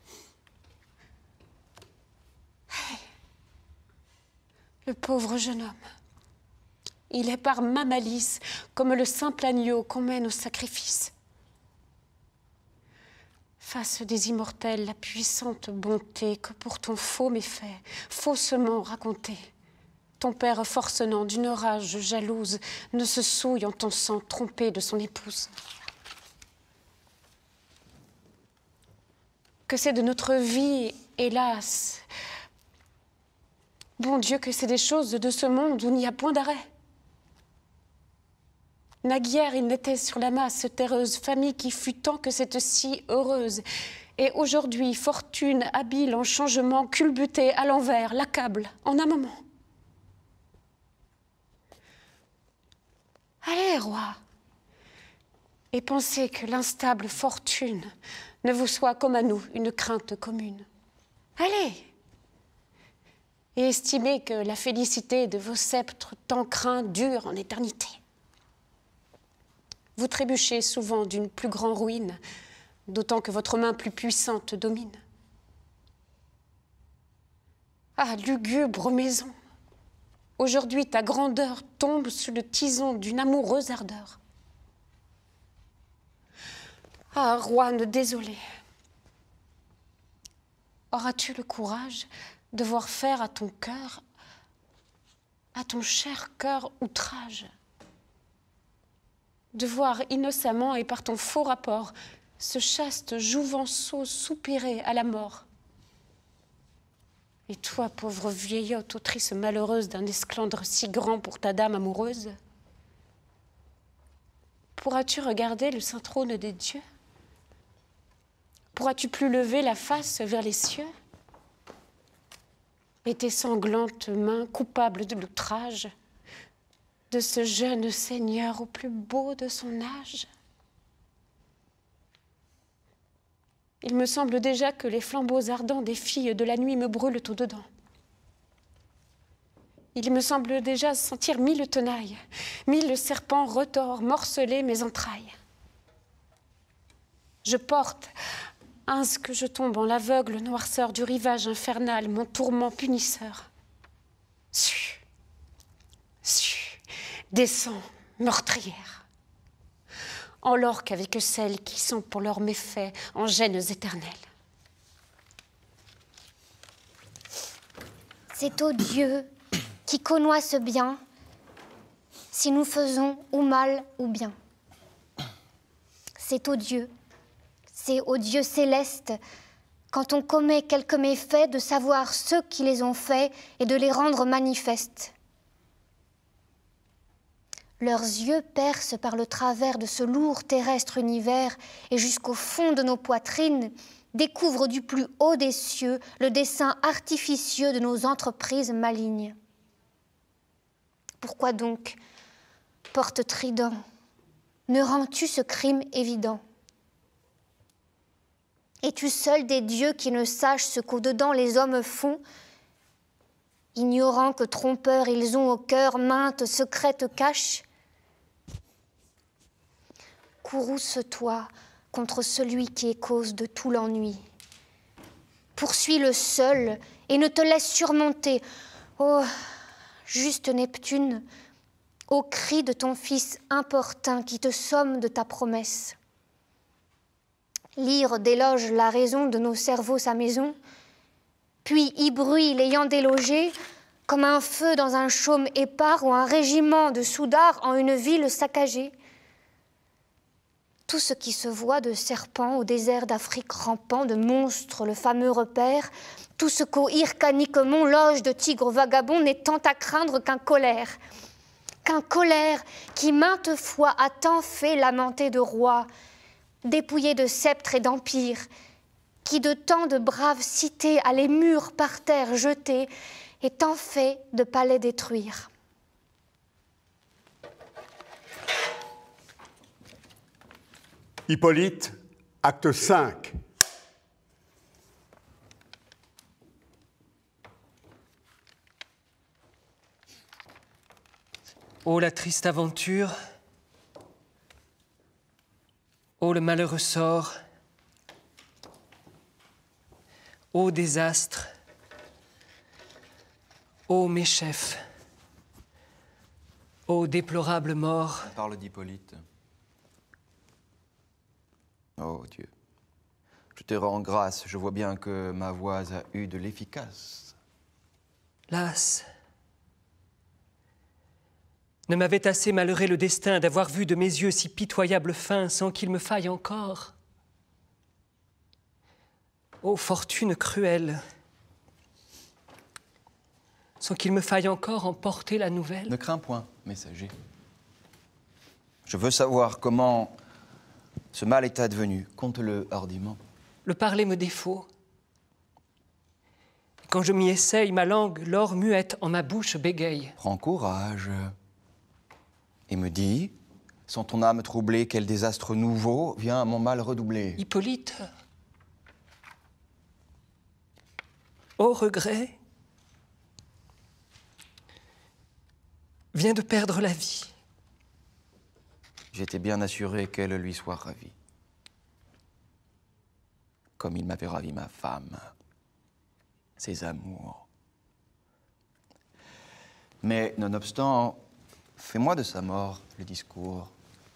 Le pauvre jeune homme, il est par ma malice comme le simple agneau qu'on mène au sacrifice. Face des immortels, la puissante bonté que pour ton faux méfait, faussement raconté, ton père forcenant d'une rage jalouse ne se souille en ton sang trompé de son épouse. Que c'est de notre vie, hélas, bon Dieu, que c'est des choses de ce monde où il n'y a point d'arrêt. Naguère, il n'était sur la masse cette heureuse famille qui fut tant que cette si heureuse. Et aujourd'hui, fortune habile en changement, culbutée à l'envers, l'accable en un moment. Allez, roi, et pensez que l'instable fortune ne vous soit comme à nous une crainte commune. Allez, et estimez que la félicité de vos sceptres tant craints dure en éternité. Vous trébuchez souvent d'une plus grande ruine, d'autant que votre main plus puissante domine. Ah, lugubre maison, aujourd'hui ta grandeur tombe sous le tison d'une amoureuse ardeur. Ah, roi désolé, auras-tu le courage de voir faire à ton cœur, à ton cher cœur outrage, de voir innocemment et par ton faux rapport ce chaste jouvenceau soupirer à la mort. Et toi, pauvre vieillotte, autrice malheureuse d'un esclandre si grand pour ta dame amoureuse, pourras-tu regarder le saint trône des dieux? Pourras-tu plus lever la face vers les cieux? Et tes sanglantes mains coupables de l'outrage de ce jeune seigneur au plus beau de son âge. Il me semble déjà que les flambeaux ardents des filles de la nuit me brûlent au-dedans. Il me semble déjà sentir 1000 tenailles, 1000 serpents retors morceler mes entrailles. Je porte, ainsi que je tombe en l'aveugle noirceur du rivage infernal, mon tourment punisseur. Su, descends, meurtrière, en l'orque avec celles qui sont pour leurs méfaits en gênes éternelles. C'est au Dieu qui connoit ce bien, si nous faisons ou mal ou bien. C'est au Dieu céleste, quand on commet quelques méfaits, de savoir ceux qui les ont faits et de les rendre manifestes. Leurs yeux percent par le travers de ce lourd terrestre univers et jusqu'au fond de nos poitrines découvrent du plus haut des cieux le dessein artificieux de nos entreprises malignes. Pourquoi donc, porte-trident, ne rends-tu ce crime évident? Es-tu seul des dieux qui ne sachent ce qu'au-dedans les hommes font, ignorant que trompeurs ils ont au cœur maintes secrètes caches? Courrouce-toi contre celui qui est cause de tout l'ennui. Poursuis-le seul et ne te laisse surmonter, ô juste Neptune, au cri de ton fils importun qui te somme de ta promesse. Lyre déloge la raison de nos cerveaux sa maison, puis y bruit l'ayant délogé, comme un feu dans un chaume épars ou un régiment de soudards en une ville saccagée. Tout ce qui se voit de serpents au désert d'Afrique rampant, de monstres le fameux repère, tout ce qu'au hircanique mont loge de tigres vagabonds n'est tant à craindre qu'un colère qui maintes fois a tant fait lamenter de rois, dépouillé de sceptres et d'empires, qui de tant de braves cités à les murs par terre jetés, et tant fait de palais détruire. Hippolyte, acte 5. Ô la triste aventure, ô le malheureux sort, ô désastre, ô mes chefs, ô déplorable mort. On parle d'Hippolyte. Oh Dieu, je te rends grâce, je vois bien que ma voix a eu de l'efficace. Las, ne m'avait assez malheuré le destin d'avoir vu de mes yeux si pitoyable fin sans qu'il me faille encore. Ô fortune cruelle, sans qu'il me faille encore emporter la nouvelle. Ne crains point, messager. Je veux savoir comment ce mal est advenu. Conte-le hardiment. Le parler me défaut. Quand je m'y essaye, ma langue, l'or muette en ma bouche bégaye. Prends courage et me dis, sans ton âme troublée, quel désastre nouveau vient à mon mal redoubler. Hippolyte, ô regret, vient de perdre la vie. J'étais bien assuré qu'elle lui soit ravie. Comme il m'avait ravi ma femme, ses amours. Mais, nonobstant, fais-moi de sa mort le discours.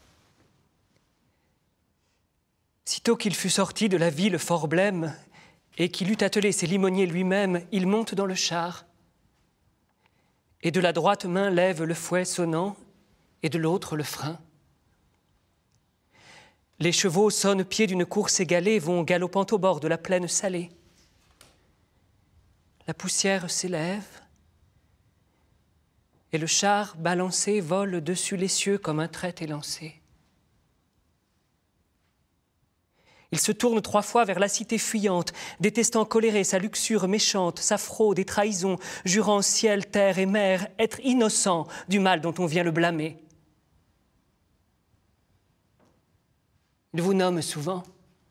Sitôt qu'il fut sorti de la ville fort blême, et qu'il eut attelé ses limoniers lui-même, il monte dans le char, et de la droite main lève le fouet sonnant, et de l'autre le frein. Les chevaux sonnent pied d'une course égalée, vont galopant au bord de la plaine salée. La poussière s'élève, et le char balancé vole dessus les cieux comme un trait élancé. Il se tourne 3 fois vers la cité fuyante, détestant coléré sa luxure méchante, sa fraude et trahison, jurant ciel, terre et mer, être innocent du mal dont on vient le blâmer. Il vous nomme souvent,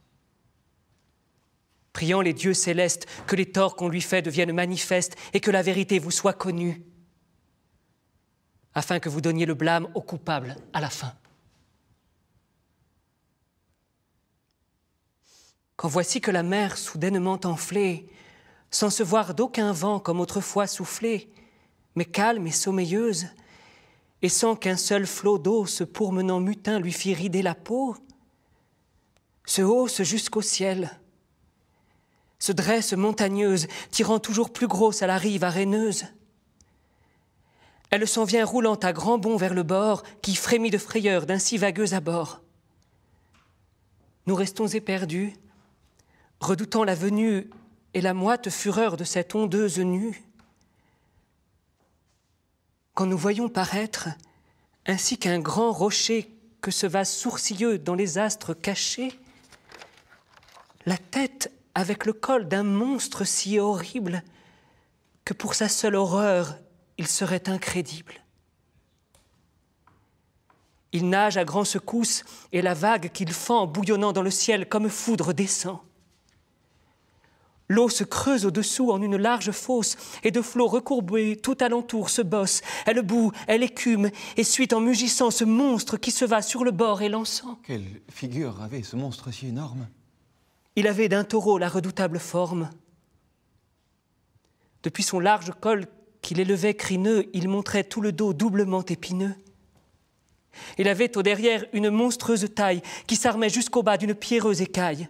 priant les dieux célestes que les torts qu'on lui fait deviennent manifestes et que la vérité vous soit connue, afin que vous donniez le blâme aux coupables à la fin. Quand voici que la mer soudainement enflée, sans se voir d'aucun vent comme autrefois soufflé, mais calme et sommeilleuse, et sans qu'un seul flot d'eau se pourmenant mutin lui fît rider la peau, se hausse jusqu'au ciel, se dresse montagneuse, tirant toujours plus grosse à la rive aréneuse. Elle s'en vient roulant à grands bonds vers le bord, qui frémit de frayeur d'un si vagueux abord. Nous restons éperdus, redoutant la venue et la moite fureur de cette ondeuse nue. Quand nous voyons paraître, ainsi qu'un grand rocher que se va sourcilleux dans les astres cachés, la tête avec le col d'un monstre si horrible que pour sa seule horreur, il serait incrédible. Il nage à grandes secousses et la vague qu'il fend bouillonnant dans le ciel comme foudre descend. L'eau se creuse au-dessous en une large fosse et de flots recourbés tout alentour se bosse. Elle bout, elle écume et suit en mugissant ce monstre qui se va sur le bord élançant. Quelle figure avait ce monstre si énorme? Il avait d'un taureau la redoutable forme. Depuis son large col qu'il élevait crineux, il montrait tout le dos doublement épineux. Il avait au derrière une monstrueuse taille qui s'armait jusqu'au bas d'une pierreuse écaille.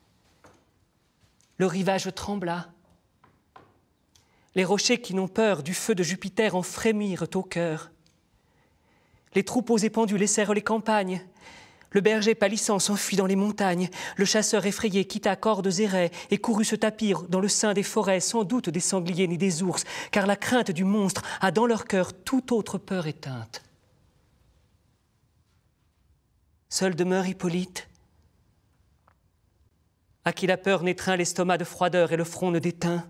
Le rivage trembla. Les rochers qui n'ont peur du feu de Jupiter en frémirent au cœur. Les troupeaux épandus laissèrent les campagnes. Le berger pâlissant s'enfuit dans les montagnes. Le chasseur effrayé quitta cordes et raies et courut se tapir dans le sein des forêts, sans doute des sangliers ni des ours, car la crainte du monstre a dans leur cœur toute autre peur éteinte. Seul demeure Hippolyte, à qui la peur n'étreint l'estomac de froideur et le front ne déteint.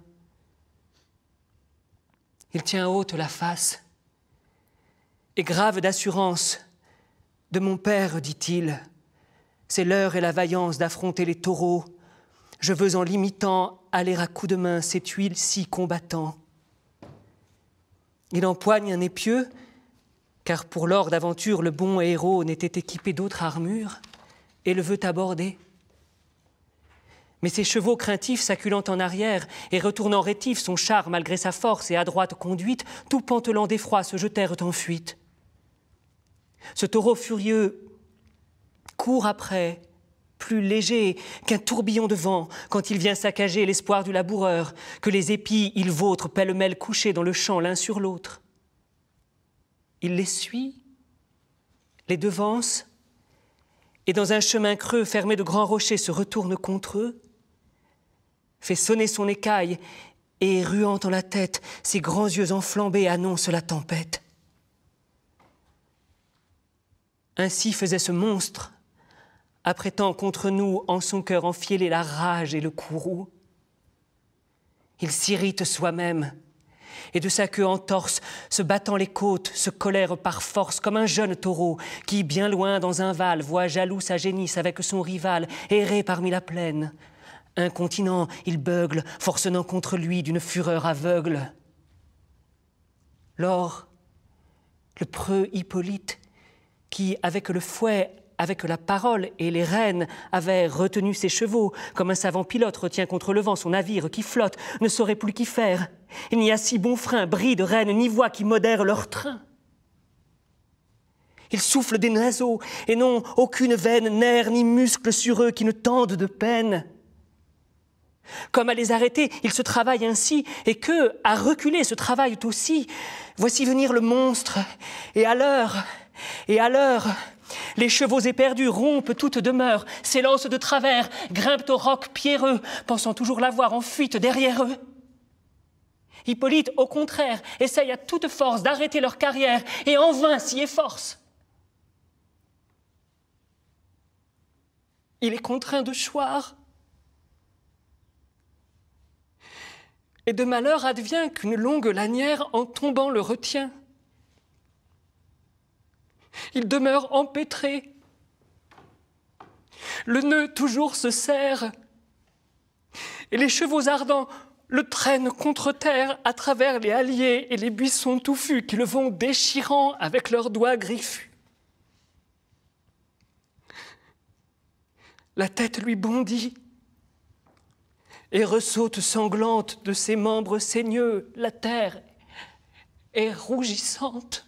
Il tient haute la face, et grave d'assurance, de mon père, dit-il, c'est l'heure et la vaillance d'affronter les taureaux. Je veux en l'imitant aller à coups de main cette huile si combattant. Il empoigne un épieu, car pour l'or d'aventure, le bon héros n'était équipé d'autre armure, et le veut aborder. Mais ses chevaux craintifs, s'acculant en arrière et retournant rétifs son char malgré sa force et adroite conduite, tout pantelant d'effroi se jetèrent en fuite. Ce taureau furieux court après, plus léger qu'un tourbillon de vent, quand il vient saccager l'espoir du laboureur, que les épis il vautre pêle-mêle couchés dans le champ l'un sur l'autre. Il les suit, les devance, et dans un chemin creux fermé de grands rochers se retourne contre eux, fait sonner son écaille et, ruant en la tête, ses grands yeux enflammés annoncent la tempête. Ainsi faisait ce monstre, apprêtant contre nous en son cœur enfiélé la rage et le courroux. Il s'irrite soi-même, et de sa queue entorse, se battant les côtes, se colère par force comme un jeune taureau qui, bien loin dans un val, voit jaloux sa génisse avec son rival errer parmi la plaine. Incontinent, il beugle, forcenant contre lui d'une fureur aveugle. Lors, le preux Hippolyte, qui, avec le fouet, avec la parole et les rênes, avait retenu ses chevaux, comme un savant pilote retient contre le vent son navire qui flotte, ne saurait plus qu'y faire. Il n'y a si bon frein, bride, rêne, ni voix qui modèrent leur train. Ils soufflent des naseaux, et n'ont aucune veine, nerf, ni muscle sur eux qui ne tendent de peine. Comme à les arrêter, ils se travaillent ainsi, et qu'eux, à reculer, se travaillent aussi. Voici venir le monstre, et à l'heure, les chevaux éperdus rompent toute demeure, s'élancent de travers, grimpent au roc pierreux, pensant toujours l'avoir en fuite derrière eux. Hippolyte, au contraire, essaye à toute force d'arrêter leur carrière, et en vain s'y efforce. il est contraint de choir. Et de malheur advient qu'une longue lanière en tombant le retient. Il demeure empêtré. Le nœud toujours se serre, et les chevaux ardents le traînent contre terre à travers les halliers et les buissons touffus qui le vont déchirant avec leurs doigts griffus. La tête lui bondit et ressaute sanglante de ses membres saigneux. La terre est rougissante.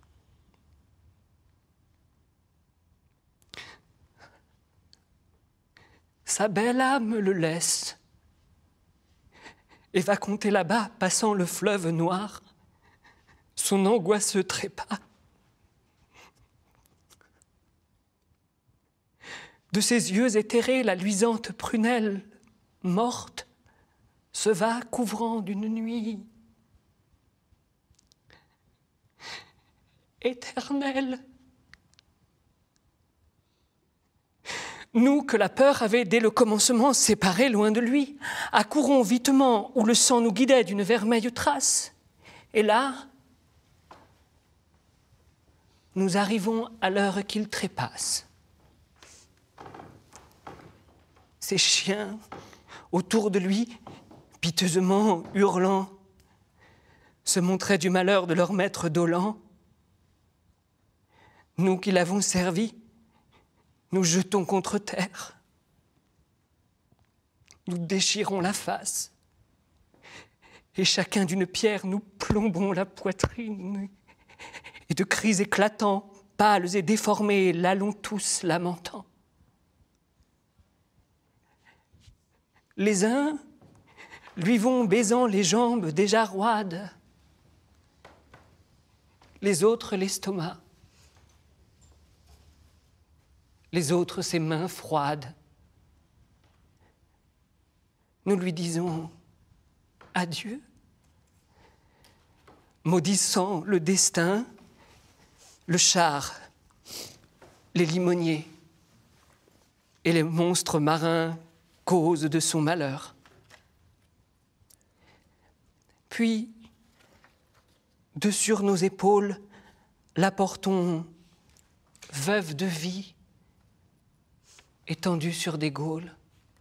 Sa belle âme le laisse et va compter là-bas, passant le fleuve noir, son angoisseux trépas. De ses yeux éthérés, la luisante prunelle, morte, se va couvrant d'une nuit éternelle. Nous, que la peur avait dès le commencement séparés loin de lui, accourons vitement où le sang nous guidait d'une vermeille trace. Et là, nous arrivons à l'heure qu'il trépasse. Ces chiens, autour de lui, piteusement hurlant, se montraient du malheur de leur maître dolent. Nous qui l'avons servi, nous jetons contre terre. Nous déchirons la face. Et chacun d'une pierre, nous plombons la poitrine. Et de cris éclatants, pâles et déformés, l'allons tous lamentant. Les uns lui vont baisant les jambes déjà roides, les autres l'estomac, les autres ses mains froides. Nous lui disons adieu, maudissant le destin, le char, les limoniers et les monstres marins cause de son malheur. Puis, de sur nos épaules, la portons veuve de vie, étendue sur des gaules.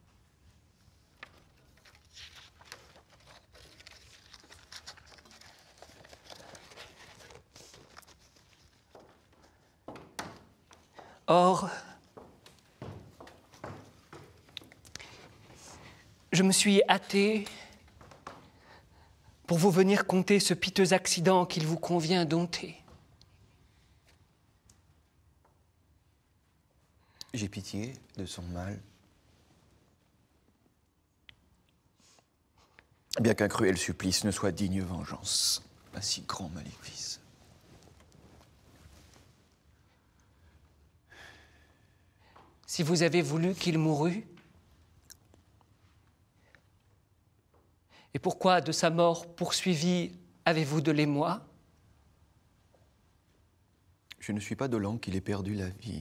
Or, je me suis hâté pour vous venir conter ce piteux accident qu'il vous convient dompter. J'ai pitié de son mal. Bien qu'un cruel supplice ne soit digne vengeance, un si grand maléfice. Si vous avez voulu qu'il mourût, et pourquoi de sa mort poursuivie avez-vous de l'émoi? Je ne suis pas dolent qu'il ait perdu la vie,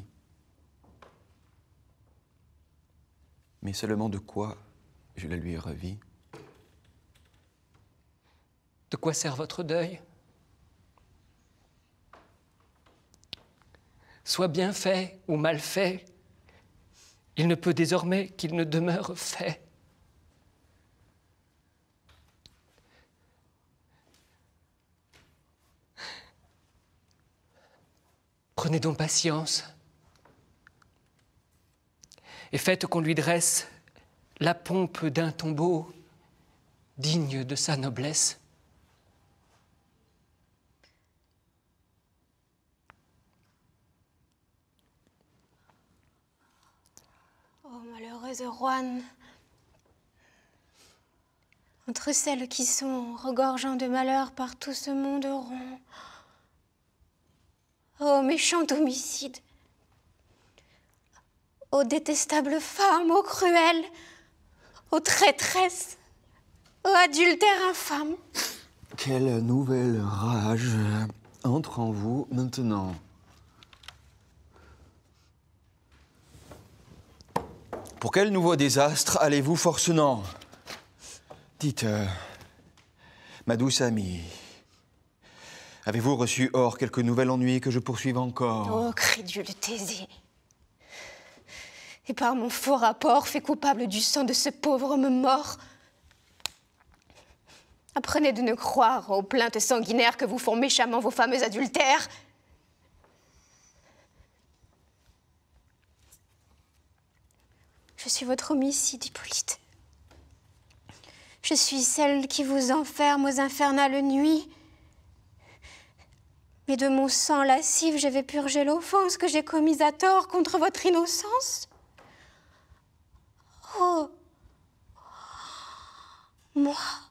mais seulement de quoi je la lui ai revis. De quoi sert votre deuil? Soit bien fait ou mal fait, il ne peut désormais qu'il ne demeure fait. Prenez donc patience et faites qu'on lui dresse la pompe d'un tombeau digne de sa noblesse. Oh, malheureuse Roanne, entre celles qui sont regorgeant de malheur par tout ce monde rond, ô méchant homicide, ô détestable femme, ô cruelle, ô traîtresse, ô adultère infâme. Quelle nouvelle rage entre en vous maintenant? Pour quel nouveau désastre allez-vous forcenant? Dites, ma douce amie, avez-vous reçu hors quelque nouvel ennui que je poursuive encore? Oh, crédule Thésée! Et par mon faux rapport, fait coupable du sang de ce pauvre homme mort. Apprenez de ne croire aux plaintes sanguinaires que vous font méchamment vos fameux adultères. Je suis votre homicide, Hippolyte. Je suis celle qui vous enferme aux infernales nuits. Mais de mon sang lascif, je vais purger l'offense que j'ai commise à tort contre votre innocence. Oh, moi,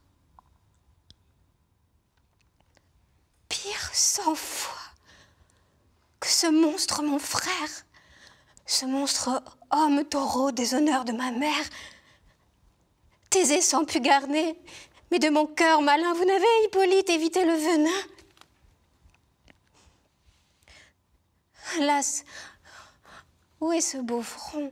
pire 100 fois que ce monstre, mon frère, ce monstre homme taureau des honneurs de ma mère, Thésée sans pu garder, mais de mon cœur malin, vous n'avez, Hippolyte, évité le venin. Hélas, où est ce beau front?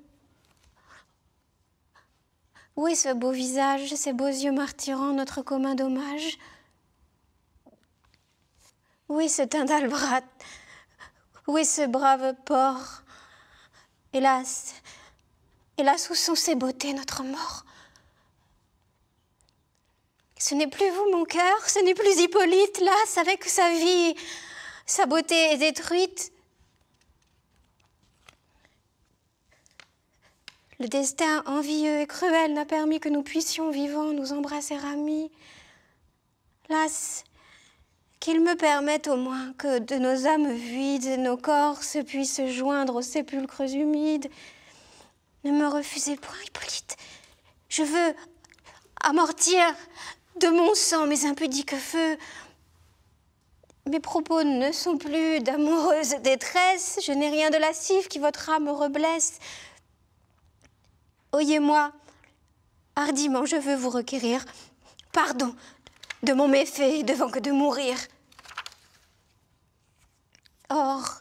Où est ce beau visage, ces beaux yeux martyrant notre commun dommage? Où est ce teint d'Albrat? Où est ce brave porc? Hélas, hélas, où sont ces beautés, notre mort? Ce n'est plus vous, mon cœur, ce n'est plus Hippolyte, las avec sa vie, sa beauté est détruite. Le destin envieux et cruel n'a permis que nous puissions, vivants, nous embrasser amis. Las, qu'il me permette au moins que de nos âmes vides, nos corps se puissent se joindre aux sépulcres humides. Ne me refusez point, Hippolyte. Je veux amortir de mon sang mes impudiques feux. Mes propos ne sont plus d'amoureuse détresse. Je n'ai rien de lascif qui votre âme reblesse. Oyez-moi, hardiment, je veux vous requérir pardon de mon méfait devant que de mourir. Or,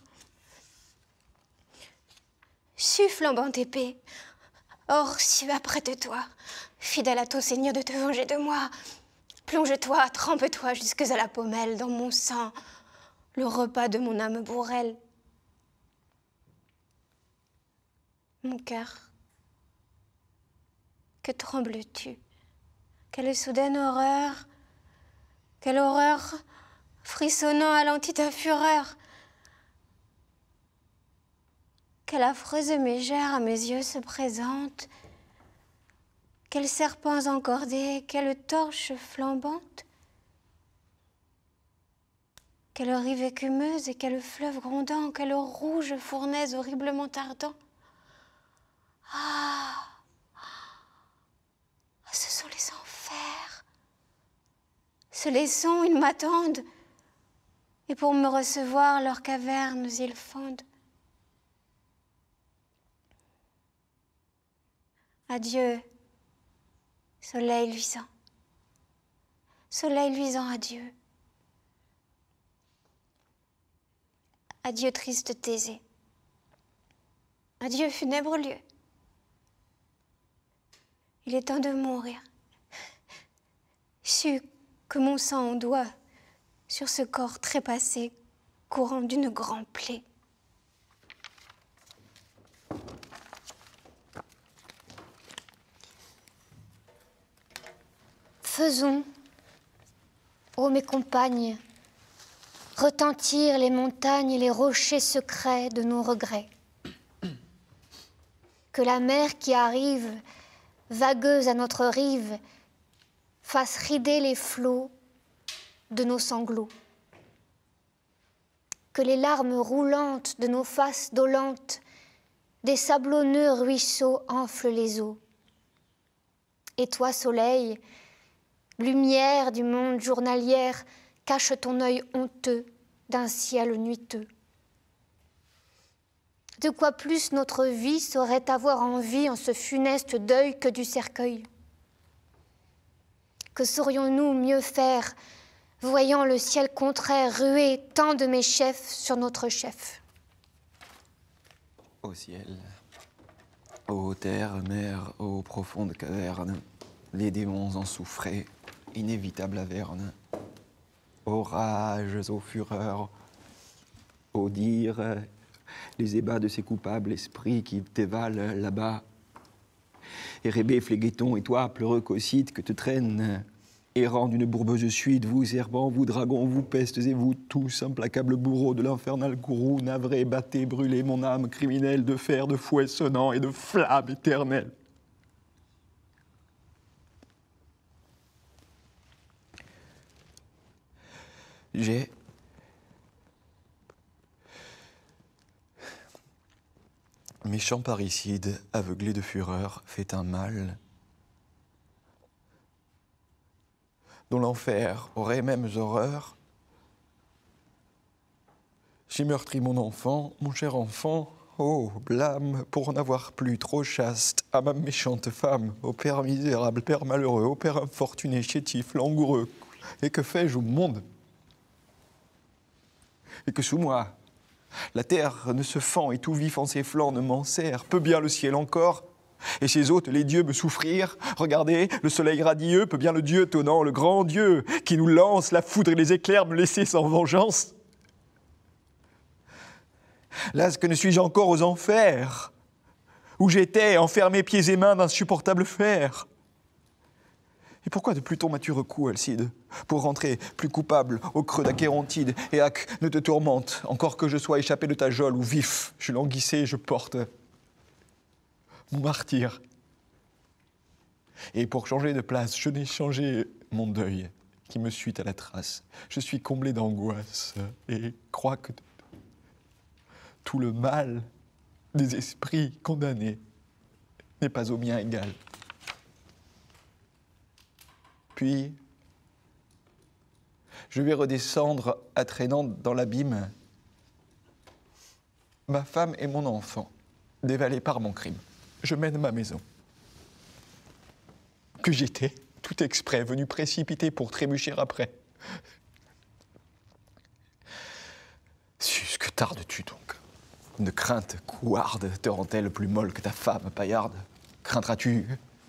su flambante épée, or, su après de toi, fidèle à ton Seigneur de te venger de moi, plonge-toi, trempe-toi jusque à la pommelle dans mon sang, le repas de mon âme bourrelle. Mon cœur, que trembles-tu? Quelle soudaine horreur! Quelle horreur frissonnant alentit ta fureur! Quelle affreuse mégère à mes yeux se présente! Quels serpents encordés, quelle torche flambante! Quelle rive écumeuse et quel fleuve grondant, quelle rouge fournaise horriblement ardent! Ah! Ce sont les enfers. Ce les sont, ils m'attendent. Et pour me recevoir, leurs cavernes ils fondent. Adieu, soleil luisant. Soleil luisant, adieu. Adieu, triste Thésée. Adieu, funèbre lieu. Il est temps de mourir. Su que mon sang doit sur ce corps trépassé, courant d'une grande plaie. Faisons, ô mes compagnes, retentir les montagnes et les rochers secrets de nos regrets. Que la mer qui arrive, vagueuse à notre rive, fasse rider les flots de nos sanglots. Que les larmes roulantes de nos faces dolentes, des sablonneux ruisseaux enflent les eaux. Et toi, soleil, lumière du monde journalière, cache ton œil honteux d'un ciel nuiteux. De quoi plus notre vie saurait avoir envie en ce funeste deuil que du cercueil? Que saurions-nous mieux faire, voyant le ciel contraire ruer tant de méchefs sur notre chef? Ô ciel, Ô terre, mer, ô profonde caverne, les démons en souffraient, inévitable averne. Ô rages, ô fureurs, ô dire, les ébats de ces coupables esprits qui t'évalent là-bas. Et Rébé, Phléguéton, et toi, pleureux Cocyte, que te traîne, errant d'une bourbeuse suite, vous serpents, vous dragons, vous pestes et vous tous, implacables bourreaux de l'infernal gourou, navrés, battez, brûlez mon âme criminelle de fer, de fouet sonnant et de flamme éternelle. J'ai méchant parricide, aveuglé de fureur, fait un mal dont l'enfer aurait mêmes horreurs. J'ai meurtri mon enfant, mon cher enfant, oh blâme, pour en avoir plus trop chaste, à ma méchante femme, au père misérable, père malheureux, au père infortuné, chétif, langoureux. Et que fais-je au monde? Et que sous moi, la terre ne se fend et tout vif en ses flancs ne m'en sert, peut bien le ciel encore, et ses hôtes, les dieux, me souffrir. Regardez, le soleil radieux, peut bien le Dieu tonnant, le grand Dieu, qui nous lance la foudre et les éclairs, me laisser sans vengeance. Las que ne suis-je encore aux enfers, où j'étais enfermé pieds et mains d'insupportable fer. Et pourquoi de Pluton m'as-tu recours, Alcide, pour rentrer plus coupable au creux d'Achérontide? Et Ac ne te tourmente, encore que je sois échappé de ta geôle, où vif, je languissais et je porte mon martyr. Et pour changer de place, je n'ai changé mon deuil, qui me suit à la trace. Je suis comblé d'angoisse, et crois que tout le mal des esprits condamnés n'est pas au mien égal. Puis, je vais redescendre, attraînant dans l'abîme ma femme et mon enfant, dévalés par mon crime. Je mène ma maison. Que j'étais, tout exprès, venu précipiter pour trébucher après. Sus, que tardes-tu donc? Une crainte couarde te rend-elle plus molle que ta femme paillarde? Craindras-tu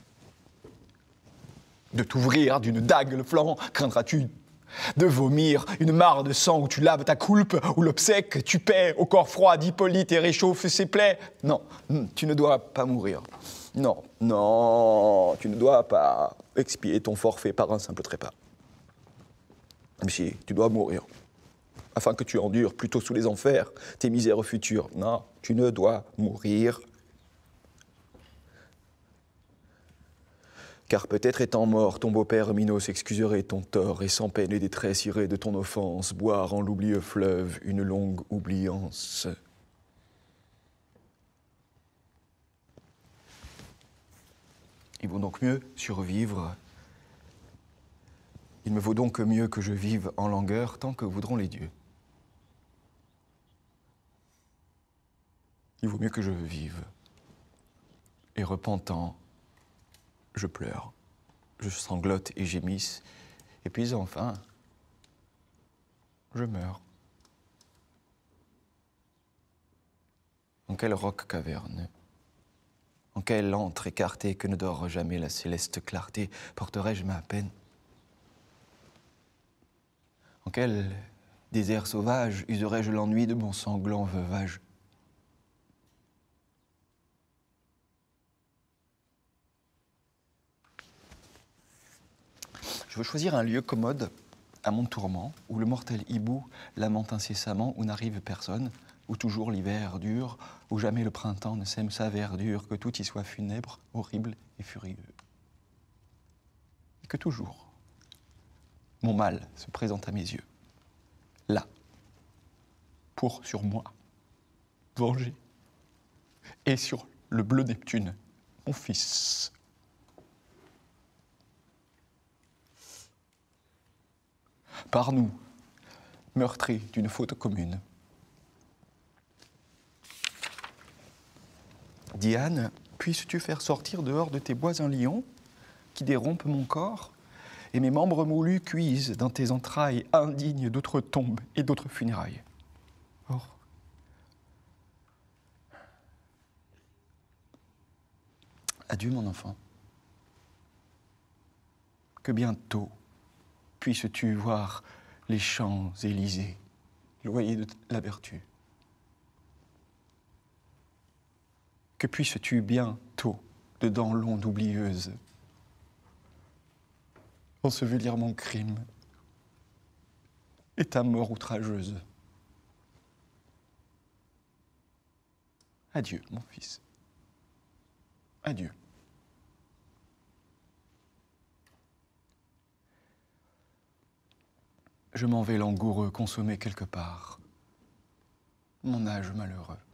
de t'ouvrir d'une dague le flanc? Craindras-tu de vomir une mare de sang où tu laves ta coulpe, où l'obsèque tu paies au corps froid d'Hippolyte et réchauffe ses plaies? Non, tu ne dois pas mourir. Non, non, tu ne dois pas expier ton forfait par un simple trépas. Mais si, tu dois mourir, afin que tu endures plutôt sous les enfers tes misères futures. Non, tu ne dois mourir. Car peut-être étant mort, ton beau-père Minos excuserait ton tort et sans peine et détresse irait de ton offense boire en l'oublieux fleuve une longue oubliance. Il vaut donc mieux survivre. Il me vaut donc mieux que je vive en langueur tant que voudront les dieux. Il vaut mieux que je vive. Et repentant, je pleure, je sanglote et gémisse, et puis enfin, je meurs. En quel roc caverne, en quel antre écarté que ne dort jamais la céleste clarté, porterai-je ma peine? En quel désert sauvage userai-je l'ennui de mon sanglant veuvage? Je veux choisir un lieu commode à mon tourment, où le mortel hibou lamente incessamment, où n'arrive personne, où toujours l'hiver dure, où jamais le printemps ne sème sa verdure, que tout y soit funèbre, horrible et furieux. Et que toujours, mon mal se présente à mes yeux, là, pour sur moi, venger, et sur le bleu Neptune, mon fils. Par nous, meurtris d'une faute commune. Diane, puisses-tu faire sortir dehors de tes bois un lion qui dérompe mon corps et mes membres moulus cuisent dans tes entrailles indignes d'autres tombes et d'autres funérailles. Or, Adieu, mon enfant. Que bientôt puisses-tu voir les Champs-Élysées, loyer de la vertu. Que puisses-tu bientôt, dedans l'onde oublieuse, ensevelir mon crime et ta mort outrageuse. Adieu, mon fils. Adieu. Je m'en vais langoureux consommer quelque part mon âge malheureux.